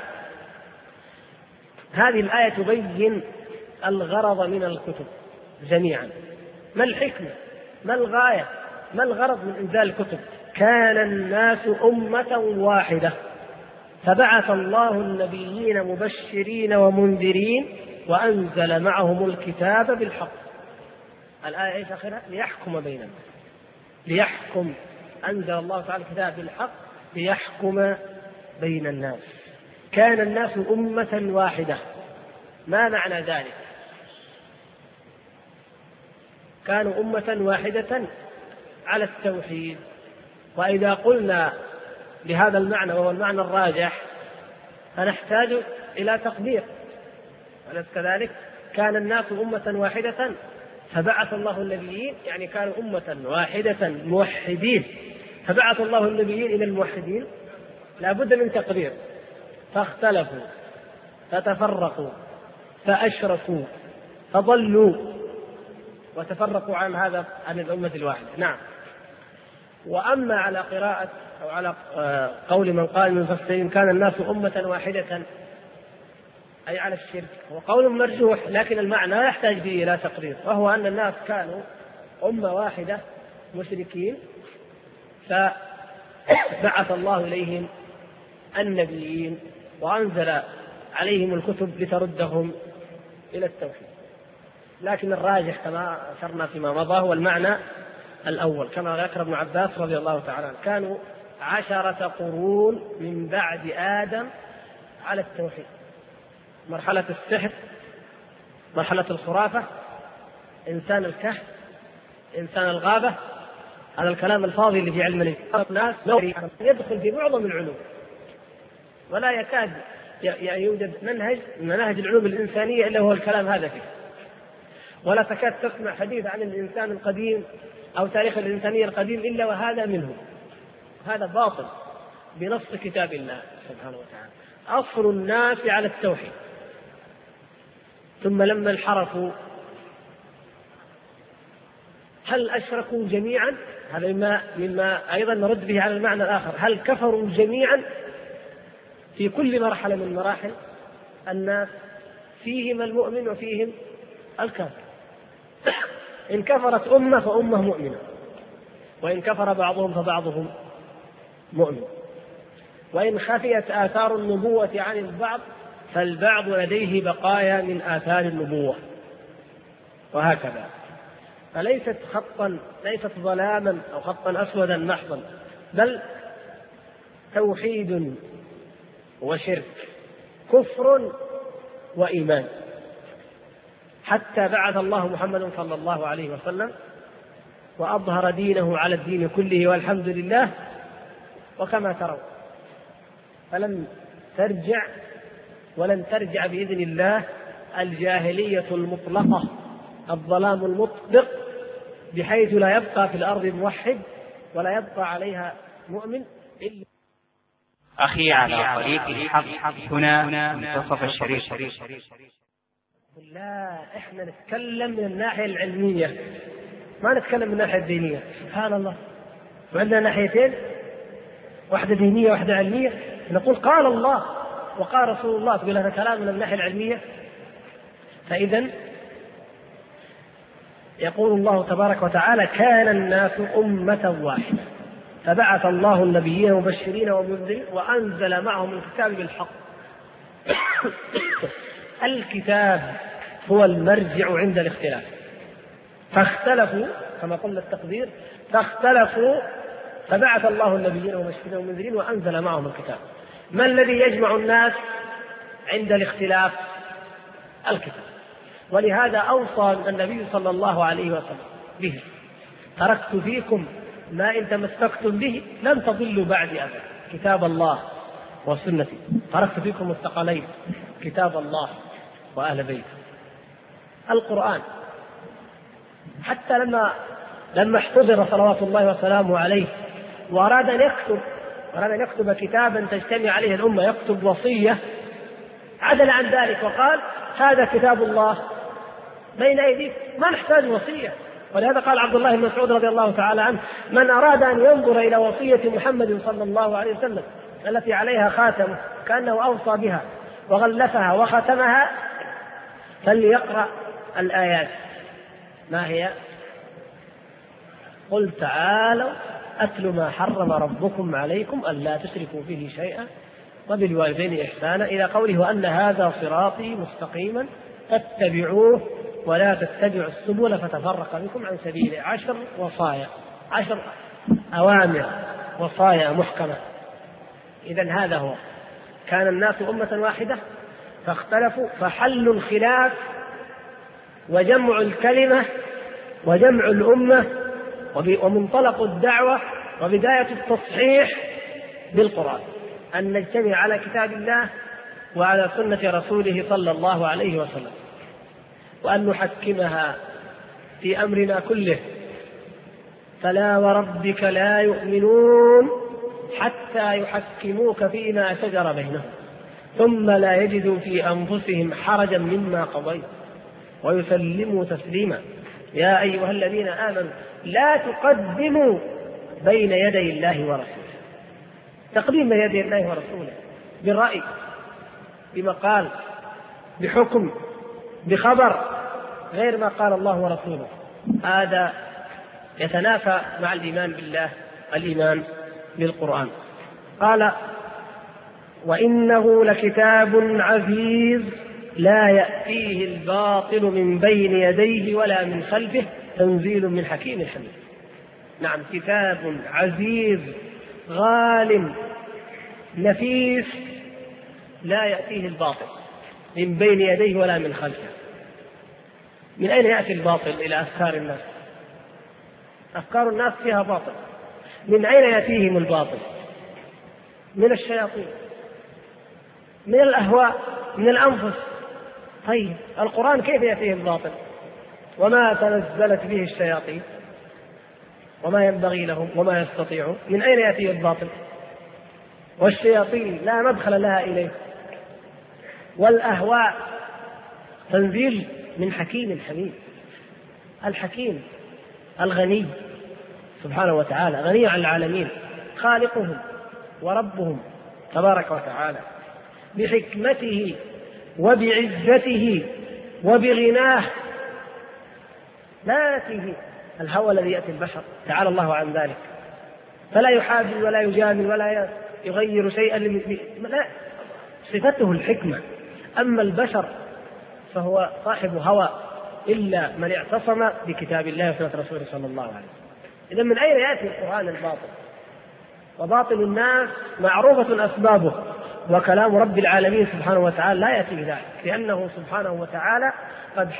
هذه الآية تبين الغرض من الكتب جميعا. ما الحكمة؟ ما الغاية؟ ما الغرض من إنزال الكتب؟ كان الناس أمة واحدة فبعث الله النبيين مبشرين ومنذرين وأنزل معهم الكتاب بالحق. الآية إيش آخرها؟ ليحكم بين الناس. ليحكم، أنزل الله تعالى الكتاب بالحق ليحكم بين الناس. كان الناس أمة واحدة. ما معنى ذلك؟ كانوا أمة واحدة على التوحيد. وإذا قلنا بهذا المعنى وهو المعنى الراجح فنحتاج إلى تقدير. أليس كذلك؟ كان الناس أمة واحدة فبعث الله النبيين، يعني كانوا أمة واحدة موحدين فبعث الله النبيين إلى الموحدين، لا بد من تقدير. فاختلفوا فتفرقوا فأشركوا فضلوا وتفرقوا عن هذا، عن الأمة الواحدة. نعم. وأما على قراءة أو على قول من قال من المفسرين كان الناس أمة واحدة أي على الشرك، هو قول مرجوح، لكن المعنى لا يحتاج به إلى تقرير، وهو أن الناس كانوا أمة واحدة مشركين فبعث الله إليهم النبيين وأنزل عليهم الكتب لتردهم إلى التوحيد. لكن الراجح كما أشرنا فيما مضى هو المعنى الأول، كما ذكر ابن عباس رضي الله تعالى عنه: كانوا 10 قرون من بعد آدم على التوحيد. مرحلة السحر، مرحلة الخرافة، إنسان الكهف، إنسان الغابة، هذا الكلام الفاضي اللي في علم الناس يدخل في معظم العلوم، ولا يكاد يوجد منهج من مناهج العلوم الإنسانية إلا هو الكلام هذا فيه. ولا تكاد تسمع حديث عن الإنسان القديم أو تاريخ الإنسانية القديم إلا وهذا منه. هذا باطل بنص كتاب الله سبحانه وتعالى. أصل الناس على التوحيد، ثم لما انحرفوا هل أشركوا جميعا؟ هذا مما أيضا نرد به على المعنى الآخر: هل كفروا جميعا؟ في كل مرحلة من مراحل الناس فيهم المؤمن وفيهم الكافر. إن كفرت أمة فأمة مؤمنة، وإن كفر بعضهم فبعضهم مؤمن، وإن خفيت آثار النبوة عن البعض فالبعض لديه بقايا من آثار النبوة، وهكذا. فليست خطا، ليست ظلاما أو خطا أسودا محضا، بل توحيد وشرك، كفر وإيمان، حتى بعث الله محمد صلى الله عليه وسلم وأظهر دينه على الدين كله والحمد لله. وكما ترون فلم ترجع ولن ترجع بإذن الله الجاهلية المطلقة، الظلام المطبق، بحيث لا يبقى في الأرض موحد ولا يبقى عليها مؤمن إلا. أخي على طريق الحق هنا منتصف الشريف. لا، إحنا نتكلم من الناحية العلمية، ما نتكلم من الناحية الدينية. سبحان الله، وعندنا ناحيتين، واحدة دينية واحدة علمية. نقول قال الله وقال رسول الله، تقول هذا كلام من الناحية العلمية. فإذا يقول الله تبارك وتعالى: كان الناس أمة واحدة فبعث الله النبيين مبشرين ومنذرين وأنزل معهم الكتاب بالحق. الكتاب هو المرجع عند الاختلاف، فاختلفوا كما قلنا التقدير، فاختلفوا فبعث الله النبيين ومبشرين ومنذرين وأنزل معهم الكتاب. ما الذي يجمع الناس عند الاختلاف؟ الكتاب. ولهذا أوصى النبي صلى الله عليه وسلم به: تركت فيكم ما إن تمسكتم به لن تضلوا بعدي أبدا، كتاب الله وسنتي. تركت فيكم الثقلين، كتاب الله وأهل بيته. القرآن حتى لما احتضر صلوات الله وسلامه عليه وأراد أن يكتب كتابا تجتمع عليه الأمة، يكتب وصية، عدل عن ذلك وقال: هذا كتاب الله بين أيديكم، ما نحتاج وصية. ولهذا قال عبد الله بن مسعود رضي الله تعالى عنه: من أراد أن ينظر إلى وصية محمد صلى الله عليه وسلم التي عليها خاتمه كأنه أوصى بها وغلفها وختمها فليقرأ الآيات. ما هي؟ قل تعالوا أتل ما حرم ربكم عليكم ألا تشركوا به شيئا وبالوالدين إحسانا، إلى قوله: وأن هذا صراطي مستقيما فاتبعوه ولا تتبعوا السبل فتفرق بكم عن سبيله. 10 وصايا، 10 أوامر، وصايا محكمة. إذن هذا هو. كان الناس أمة واحدة فاختلفوا، فحل الخلاف وجمع الكلمة وجمع الأمة ومنطلق الدعوة وبداية التصحيح بالقرآن، أن نجتمع على كتاب الله وعلى سنة رسوله صلى الله عليه وسلم، وأن نحكمها في أمرنا كله. فلا وربك لا يؤمنون حتى يحكموك فيما شجر بينهم ثم لا يجدوا في أنفسهم حرجا مما قضيت ويسلموا تسليما. يا أيها الذين آمنوا لا تقدموا بين يدي الله ورسوله. تقديم بين يدي الله ورسوله بالرأي، بمقال، بحكم، بخبر، غير ما قال الله ورسوله، هذا يتنافى مع الإيمان بالله، الإيمان بالقرآن. قال: وإنه لكتاب عزيز لا يأتيه الباطل من بين يديه ولا من خلفه تنزيل من حكيم حميد. نعم، كتاب عزيز غال نفيس لا يأتيه الباطل من بين يديه ولا من خلفه. من أين يأتي الباطل إلى أفكار الناس؟ أفكار الناس فيها باطل. من أين يأتيهم الباطل؟ من الشياطين، من الأهواء، من الأنفس. طيب القرآن كيف يأتيه الباطل؟ وما تنزلت به الشياطين وما ينبغي لهم وما يستطيعون. من أين يأتيه الباطل؟ والشياطين لا مدخل لها إليه. والأهواء تنزيل من حكيم حميد. الحكيم الغني سبحانه وتعالى، غني عن العالمين، خالقهم وربهم تبارك وتعالى، بحكمته وبعزته وبغناه لا يأتيه الهوى الذي يأتي البشر، تعالى الله عن ذلك. فلا يحابي ولا يجامل ولا يغير شيئا، لا، صفته الحكمة. أما البشر فهو صاحب هوى إلا من اعتصم بكتاب الله وسنة رسوله صلى الله عليه وسلم. إذا من أين يأتي القرآن الباطل؟ وباطل الناس معروفة أسبابه، وكلام رب العالمين سبحانه وتعالى لا يأتي ذلك، لأنه سبحانه وتعالى قد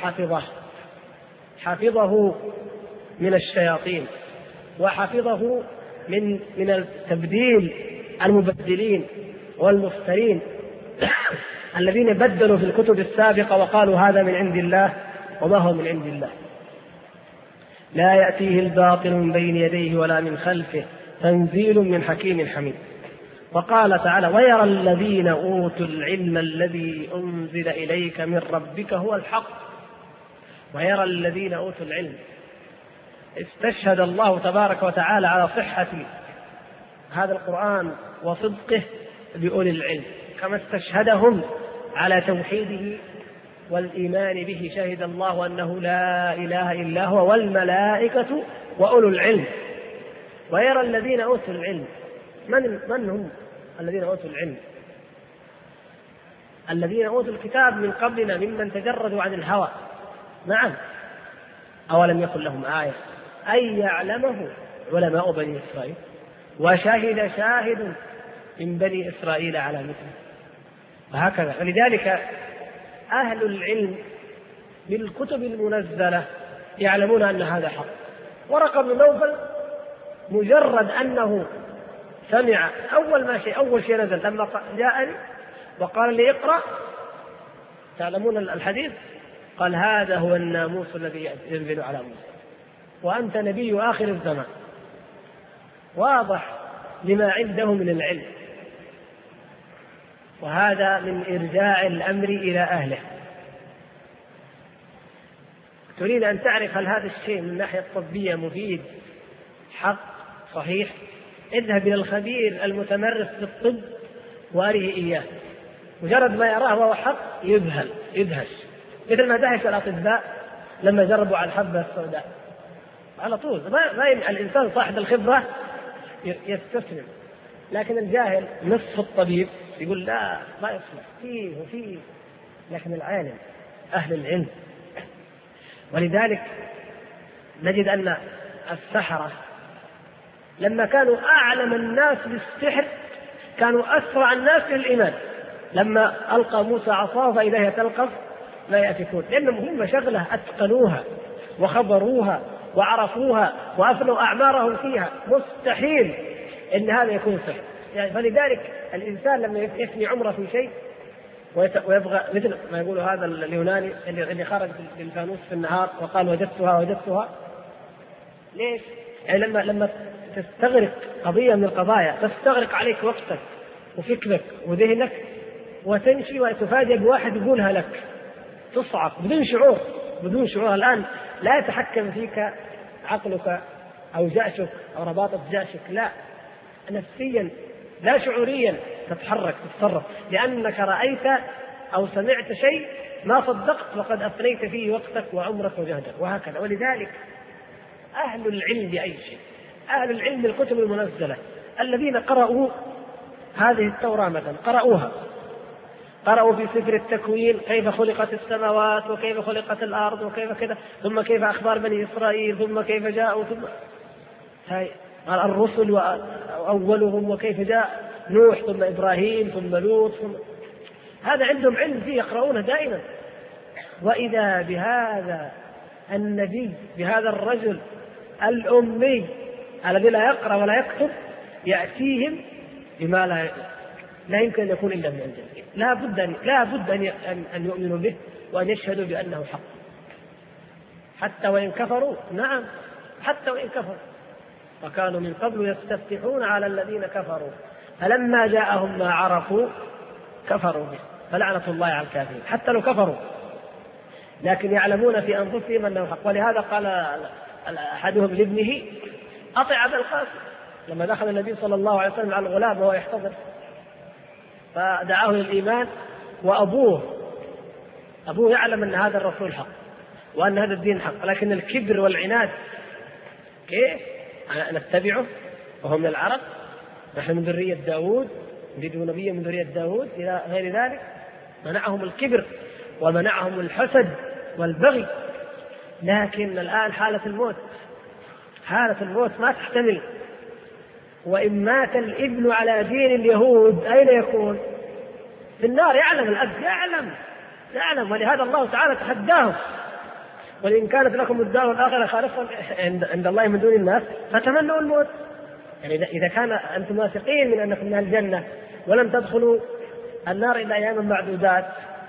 حفظه من الشياطين، وحفظه من التبديل المبدلين والمفترين الذين بدلوا في الكتب السابقة وقالوا هذا من عند الله وما هو من عند الله. لا يأتيه الباطل من بين يديه ولا من خلفه تنزيل من حكيم حميد. وقال تعالى: ويرى الذين أوتوا العلم الذي أنزل إليك من ربك هو الحق. ويرى الذين أوتوا العلم، استشهد الله تبارك وتعالى على صحة هذا القرآن وصدقه بأولي العلم، كما استشهدهم على توحيده والإيمان به. شهد الله أنه لا إله إلا هو والملائكة وأولو العلم. ويرى الذين أوتوا العلم، من هم الذين أوتوا العلم؟ الذين أوتوا الكتاب من قبلنا ممن تجردوا عن الهوى. نعم، أولم يكن لهم آية أن يعلمه علماء بني إسرائيل، وشهد شاهد من بني إسرائيل على مثله، وهكذا. ولذلك أهل العلم بالكتب المنزلة يعلمون أن هذا حق. ورقة بن نوفل مجرد أنه سمع أول شيء نزل لما جاءني وقال لي اقرأ، تعلمون الحديث، قال هذا هو الناموس الذي ينزل على موسى وأنت نبي آخر الزمان. واضح لما عنده من العلم، وهذا من إرجاع الأمر إلى أهله. تريد أن تعرف هل هذا الشيء من الناحية الطبية مفيد حق صحيح، اذهب إلى الخبير المتمرس بالطب وأريه إياه، مجرد ما يراه وهو حق يدهش، مثل ما دهش الأطباء لما جربوا على الحبة السوداء على طول. ما الإنسان صاحب الخبرة يستسلم، لكن الجاهل نصف الطبيب يقول لا ما يصلح فيه. لكن العالم أهل العلم. ولذلك نجد أن السحرة لما كانوا أعلم الناس بالسحر كانوا أسرع الناس للإيمان. لما ألقى موسى عصاه فإذا هي تلقف ما يأفكون، لأنهم هم شغلة أتقنوها وخبروها وعرفوها وأفنوا أعمارهم فيها، مستحيل إن هذا يكون سحر. يعني فلذلك الإنسان لما يفني عمره في شيء ويبغى، مثل ما يقول هذا اليوناني اللي خرج بالفانوس في النهار وقال وجدتها ليش؟ يعني لما تستغرق قضية من القضايا تستغرق عليك وقتك وفكرك وذهنك وتمشي وتفاجأ بواحد يقولها لك، تصعق بدون شعور. الآن لا يتحكم فيك عقلك أو جأشك أو رباطة جأشك، لا، نفسيا لا شعوريا تتحرك تتصرف، لأنك رأيت أو سمعت شيء ما صدقت وقد أفنيت فيه وقتك وعمرك وجهدك، وهكذا. ولذلك أهل العلم بأي شيء، أهل العلم بالكتب المنزلة الذين قرأوا هذه التوراة مثلا، قرأوا في سفر التكوين كيف خلقت السماوات وكيف خلقت الأرض وكيف كذا، ثم كيف أخبار بني إسرائيل، ثم كيف جاءوا، ثم الرسل وأولهم وكيف جاء نوح ثم إبراهيم ثم لوط هذا عندهم علم فيه يقرؤونه دائما. وإذا بهذا النبي بهذا الرجل الأمي الذي لا يقرأ ولا يكتب يأتيهم بما لا يمكن أن يكون إلا من عند الله. لا بد أن يؤمنوا به وأن يشهدوا بأنه حق حتى وإن كفروا. نعم، حتى وإن كفروا. وكانوا من قبل يستفتحون على الذين كفروا فلما جاءهم ما عرفوا كفروا به فلعنة الله على الكافرين. حتى لو كفروا لكن يعلمون في أنفسهم أنه حق. ولهذا قال أحدهم لابنه أطع أبا القاسم لما دخل النبي صلى الله عليه وسلم على الغلام وهو يحتضر فدعاه للإيمان، وأبوه يعلم أن هذا الرسول حق وأن هذا الدين حق، لكن الكبر والعناد كيف نتبعه وهو من العرب، نحن من ذرية داود، نريد نبيا من ذرية داود إلى غير ذلك. منعهم الكبر ومنعهم الحسد والبغي. لكن الآن حالة الموت ما تحتمل. وإن مات الابن على دين اليهود أين يكون؟ في النار. يعلم الأب، يعلم. ولهذا الله تعالى تحداهم: وإن كانت لكم الدار الآخرة خالصة عند الله من دون الناس فتمنوا الموت. يعني إذا كان أنتم واثقين من أنكم من الجنة ولم تدخلوا النار إلا أياما معدودات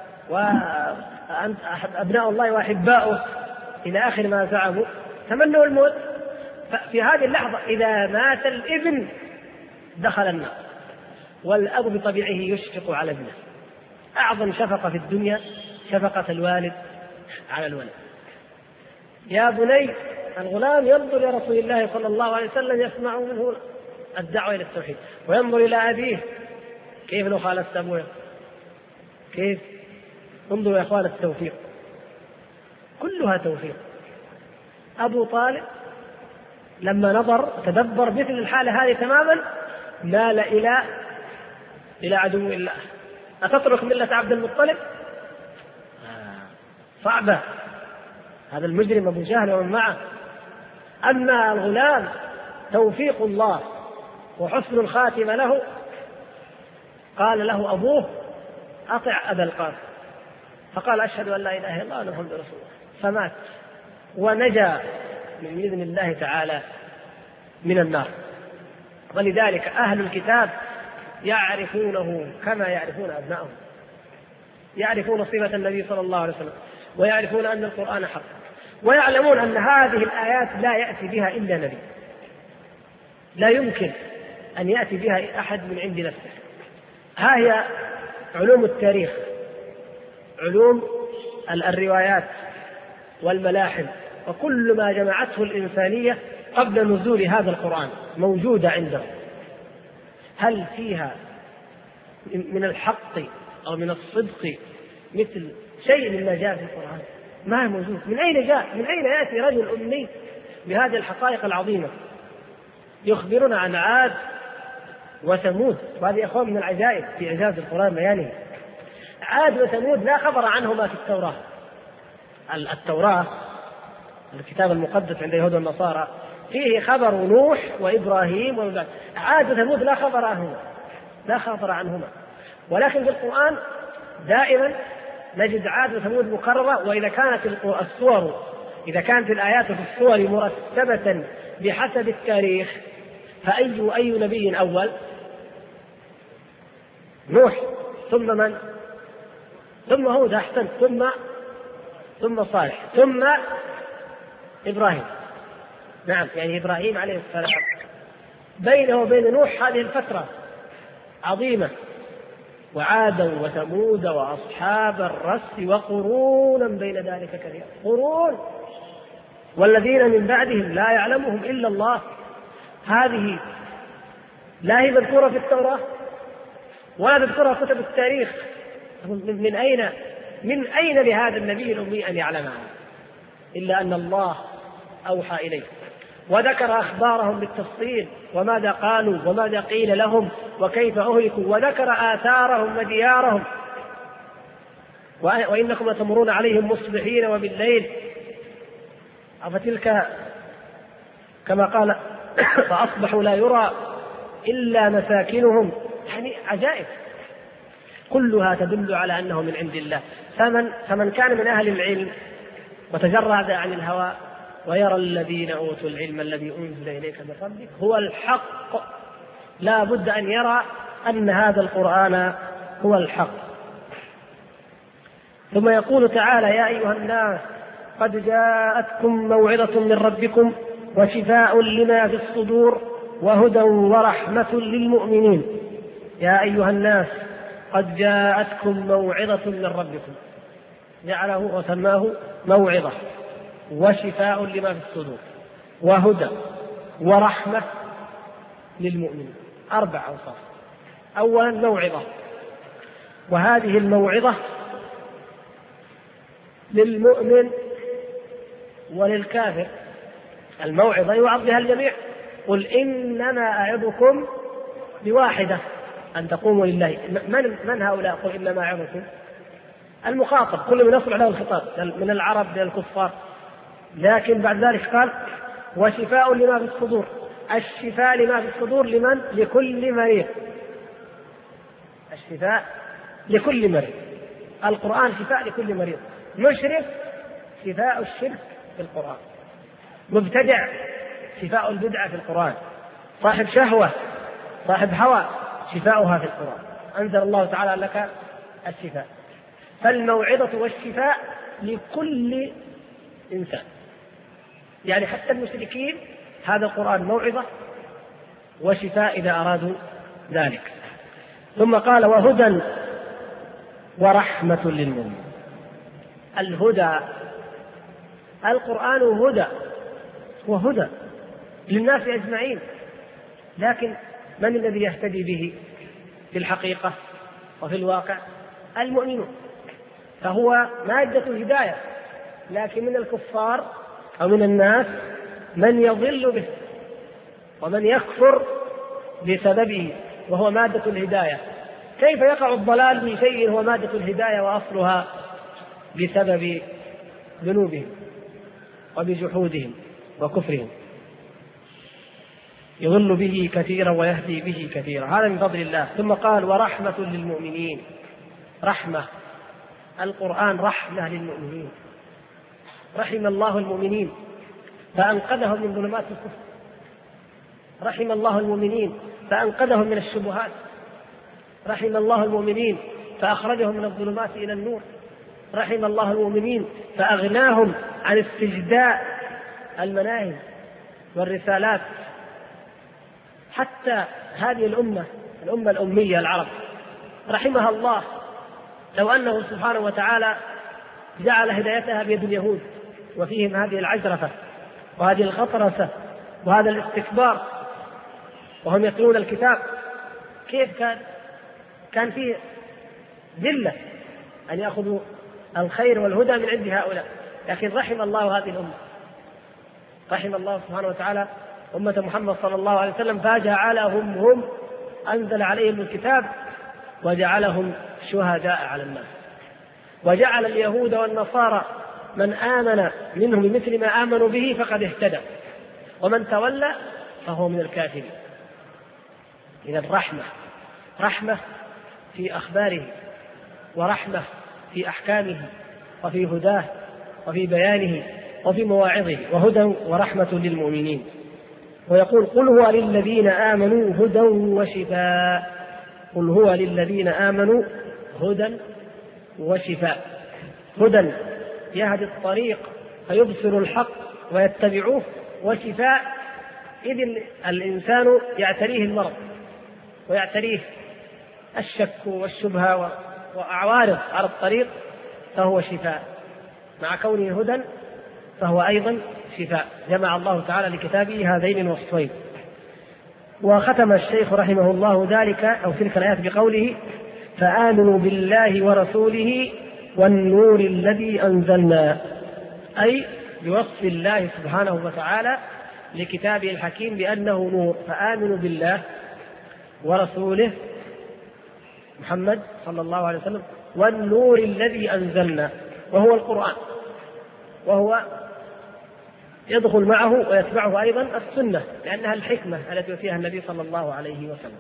وأبناء الله وأحباؤه إلى آخر ما زعموا، تمنوا الموت. في هذه اللحظة إذا مات الابن دخل النار، والأب بطبيعه يشفق على ابنه. أعظم شفقة في الدنيا شفقة الوالد على الولد. يا بني، الغلام ينظر إلى رسول الله صلى الله عليه وسلم يسمع منه الدعوة إلى التوحيد، وينظر إلى أبيه كيف لو خالفت أبوه، كيف. انظروا يا أخوان التوفيق، كلها توفيق. أبو طالب لما نظر تدبر مثل الحالة هذه تماما مال إلى عدو الله. أتترك ملة عبد المطلب؟ صعبة. هذا المجرم أبو جهل ومن معه أما الغلام توفيق الله وحسن الخاتمة له، قال له أبوه: أطع أبا القاسم، فقال: أشهد أن لا إله إلا الله وأن محمدا رسول الله، فمات ونجا من بإذن الله تعالى من النار. ولذلك أهل الكتاب يعرفونه كما يعرفون أبنائهم، يعرفون صفة النبي صلى الله عليه وسلم، ويعرفون أن القرآن حق، ويعلمون أن هذه الآيات لا يأتي بها إلا نبي، لا يمكن أن يأتي بها أحد من عند نفسه. ها هي علوم التاريخ، علوم الروايات والملاحم، وكل ما جمعته الإنسانية قبل نزول هذا القرآن موجودة عنده. هل فيها من الحق أو من الصدق مثل شيء مما جاء في القرآن؟ ما موجود. من أين جاء؟ من أين يأتي رجل أمي بهذه الحقائق العظيمة يخبرنا عن عاد وثمود؟ وهذه أخوان من العجائب في إعجاز القرآن بيانه. عاد وثمود لا خبر عنهما في التوراة. التوراة الكتاب المقدس عند اليهود والنصارى فيه خبر نوح وإبراهيم ومن. عاد وثمود لا خبر عنهما، ولكن في القرآن دائما نجد عاد وثمود مكررة. وإذا كانت إذا كانت الآيات في الصور مرتبة بحسب التاريخ، فأي نبي أول؟ نوح، ثم من؟ ثم هود، أحسن، ثم صالح، ثم إبراهيم. نعم، يعني إبراهيم عليه السلام بينه وبين نوح هذه الفترة عظيمة، وعادا وثمود وأصحاب الرس وقرونا بين ذلك كثيرا، قرون، والذين من بعدهم لا يعلمهم إلا الله. هذه لا هي مذكورة في التوراة ولا تذكرها كتب التاريخ. من أين لهذا النبي الأمي أن يعلمها؟ إلا أن الله أوحى إليه وذكر أخبارهم بالتفصيل، وماذا قالوا وماذا قيل لهم وكيف أهلكوا، وذكر آثارهم وديارهم. وإنكم لتمرون عليهم مصبحين وبالليل، فتلك كما قال: فأصبحوا لا يرى إلا مساكنهم. يعني عجائب كلها تدل على أنه من عند الله. فمن كان من أهل العلم وتجرد عن الهوى ويرى الذين أوتوا العلم الذي أنزل إليك من ربك هو الحق، لا بد أن يرى أن هذا القرآن هو الحق. ثم يقول تعالى: يا أيها الناس قد جاءتكم موعظة من ربكم وشفاء لما في الصدور وهدى ورحمة للمؤمنين. يا أيها الناس قد جاءتكم موعظة من ربكم، جعله وسماه موعظة، وشفاء لما في الصدور، وهدى ورحمة للمؤمنين. 4 أوصاف. أولا موعظة، وهذه الموعظة للمؤمن وللكافر. الموعظة يوعظ بها الجميع. قل إنما أعظكم بواحدة أن تقوموا لله. من هؤلاء؟ قل إنما أعظكم المخاطب، كل من يصل له الخطاب من العرب للكفار. لكن بعد ذلك قال: وشفاء لما في الصدور. الشفاء لما في الصدور لمن؟ لكل مريض. الشفاء لكل مريض. القرآن شفاء لكل مريض. مشرك شفاء الشرك في القرآن، مبتدع شفاء البدعة في القرآن، صاحب شهوة صاحب هوى شفاؤها في القرآن. أنزل الله تعالى لك الشفاء. فالموعظة والشفاء لكل إنسان، يعني حتى المشركين هذا القرآن موعظة وشفاء إذا أرادوا ذلك. ثم قال: وهدى ورحمة للمؤمنين. الهدى، القرآن هدى وهدى للناس أجمعين، لكن من الذي يهتدي به في الحقيقة وفي الواقع؟ المؤمنون. فهو مادة الهداية، لكن من الكفار أو من الناس من يضل به ومن يكفر بسببه، وهو مادة الهداية. كيف يقع الضلال في شيء هو مادة الهداية وأصلها بسبب ذنوبهم وبجحودهم وكفرهم؟ يضل به كثيرا ويهدي به كثيرا، هذا من فضل الله. ثم قال ورحمة للمؤمنين، رحمة، القرآن رحمة للمؤمنين. رحم الله المؤمنين فأنقذهم من ظلمات الكفر، رحم الله المؤمنين فأنقذهم من الشبهات، رحم الله المؤمنين فأخرجهم من الظلمات إلى النور، رحم الله المؤمنين فأغناهم عن استجداء المناهج والرسالات. حتى هذه الأمة الأمية العرب رحمها الله، لو أنه سبحانه وتعالى جعل هدايتها بيد اليهود وفيهم هذه العجرفة وهذه الغطرسة وهذا الاستكبار وهم يتلون الكتاب، كيف كان فيه ذلة أن يأخذوا الخير والهدى من عند هؤلاء. لكن رحم الله هذه الأمة، رحم الله سبحانه وتعالى أمة محمد صلى الله عليه وسلم، فجعلهم هم أنزل عليهم الكتاب وجعلهم شهداء على الناس، وجعل اليهود والنصارى من آمن منهم بمثل ما آمنوا به فقد اهتدى، ومن تولى فهو من الكافرين. إذا رحمة في أخباره، ورحمة في أحكامه، وفي هداه، وفي بيانه، وفي مواعظه، وهدى ورحمة للمؤمنين. ويقول قل هو للذين آمنوا هدى وشفاء، قل هو للذين آمنوا هدى وشفاء. هدى يهدي الطريق فيبصر الحق ويتبعوه، وشفاء إذ الإنسان يعتريه المرض ويعتريه الشك والشبهة وأعوارض على الطريق، فهو شفاء. مع كونه هدى فهو أيضا شفاء. جمع الله تعالى لكتابه هذين الوصفين. وختم الشيخ رحمه الله ذلك أو تلك الآيات بقوله فآمنوا بالله ورسوله والنور الذي أنزلنا، أي بوصف الله سبحانه وتعالى لكتابه الحكيم بأنه نور. فآمنوا بالله ورسوله محمد صلى الله عليه وسلم والنور الذي أنزلنا، وهو القرآن، وهو يدخل معه ويتبعه أيضا السنة، لأنها الحكمة التي فيها النبي صلى الله عليه وسلم.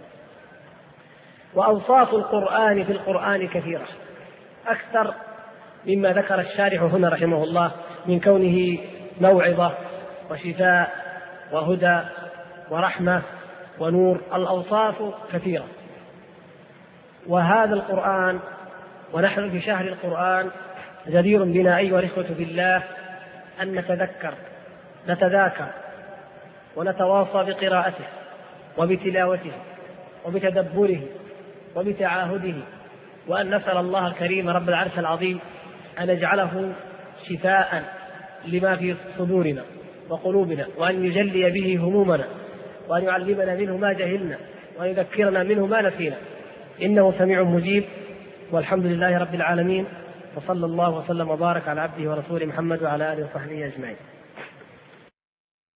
وأوصاف القرآن في القرآن كثيرة أكثر مما ذكر الشارح هنا رحمه الله، من كونه موعظة وشفاء وهدى ورحمة ونور. الأوصاف كثيرة. وهذا القرآن ونحن في شهر القرآن جدير بنا أيها الإخوة بالله أن نتذاكر ونتواصى بقراءته وبتلاوته وبتدبره وبتعاهده، وأن نسأل الله الكريم رب العرش العظيم أن يجعله شفاء لما في صدورنا وقلوبنا، وأن يجلي به همومنا، وأن يعلمنا منه ما جهلنا، وأن يذكرنا منه ما نسينا، إنه سميع مجيب. والحمد لله رب العالمين، وصلى الله وسلم وبارك على عبده ورسوله محمد وعلى آله وصحبه أجمعين.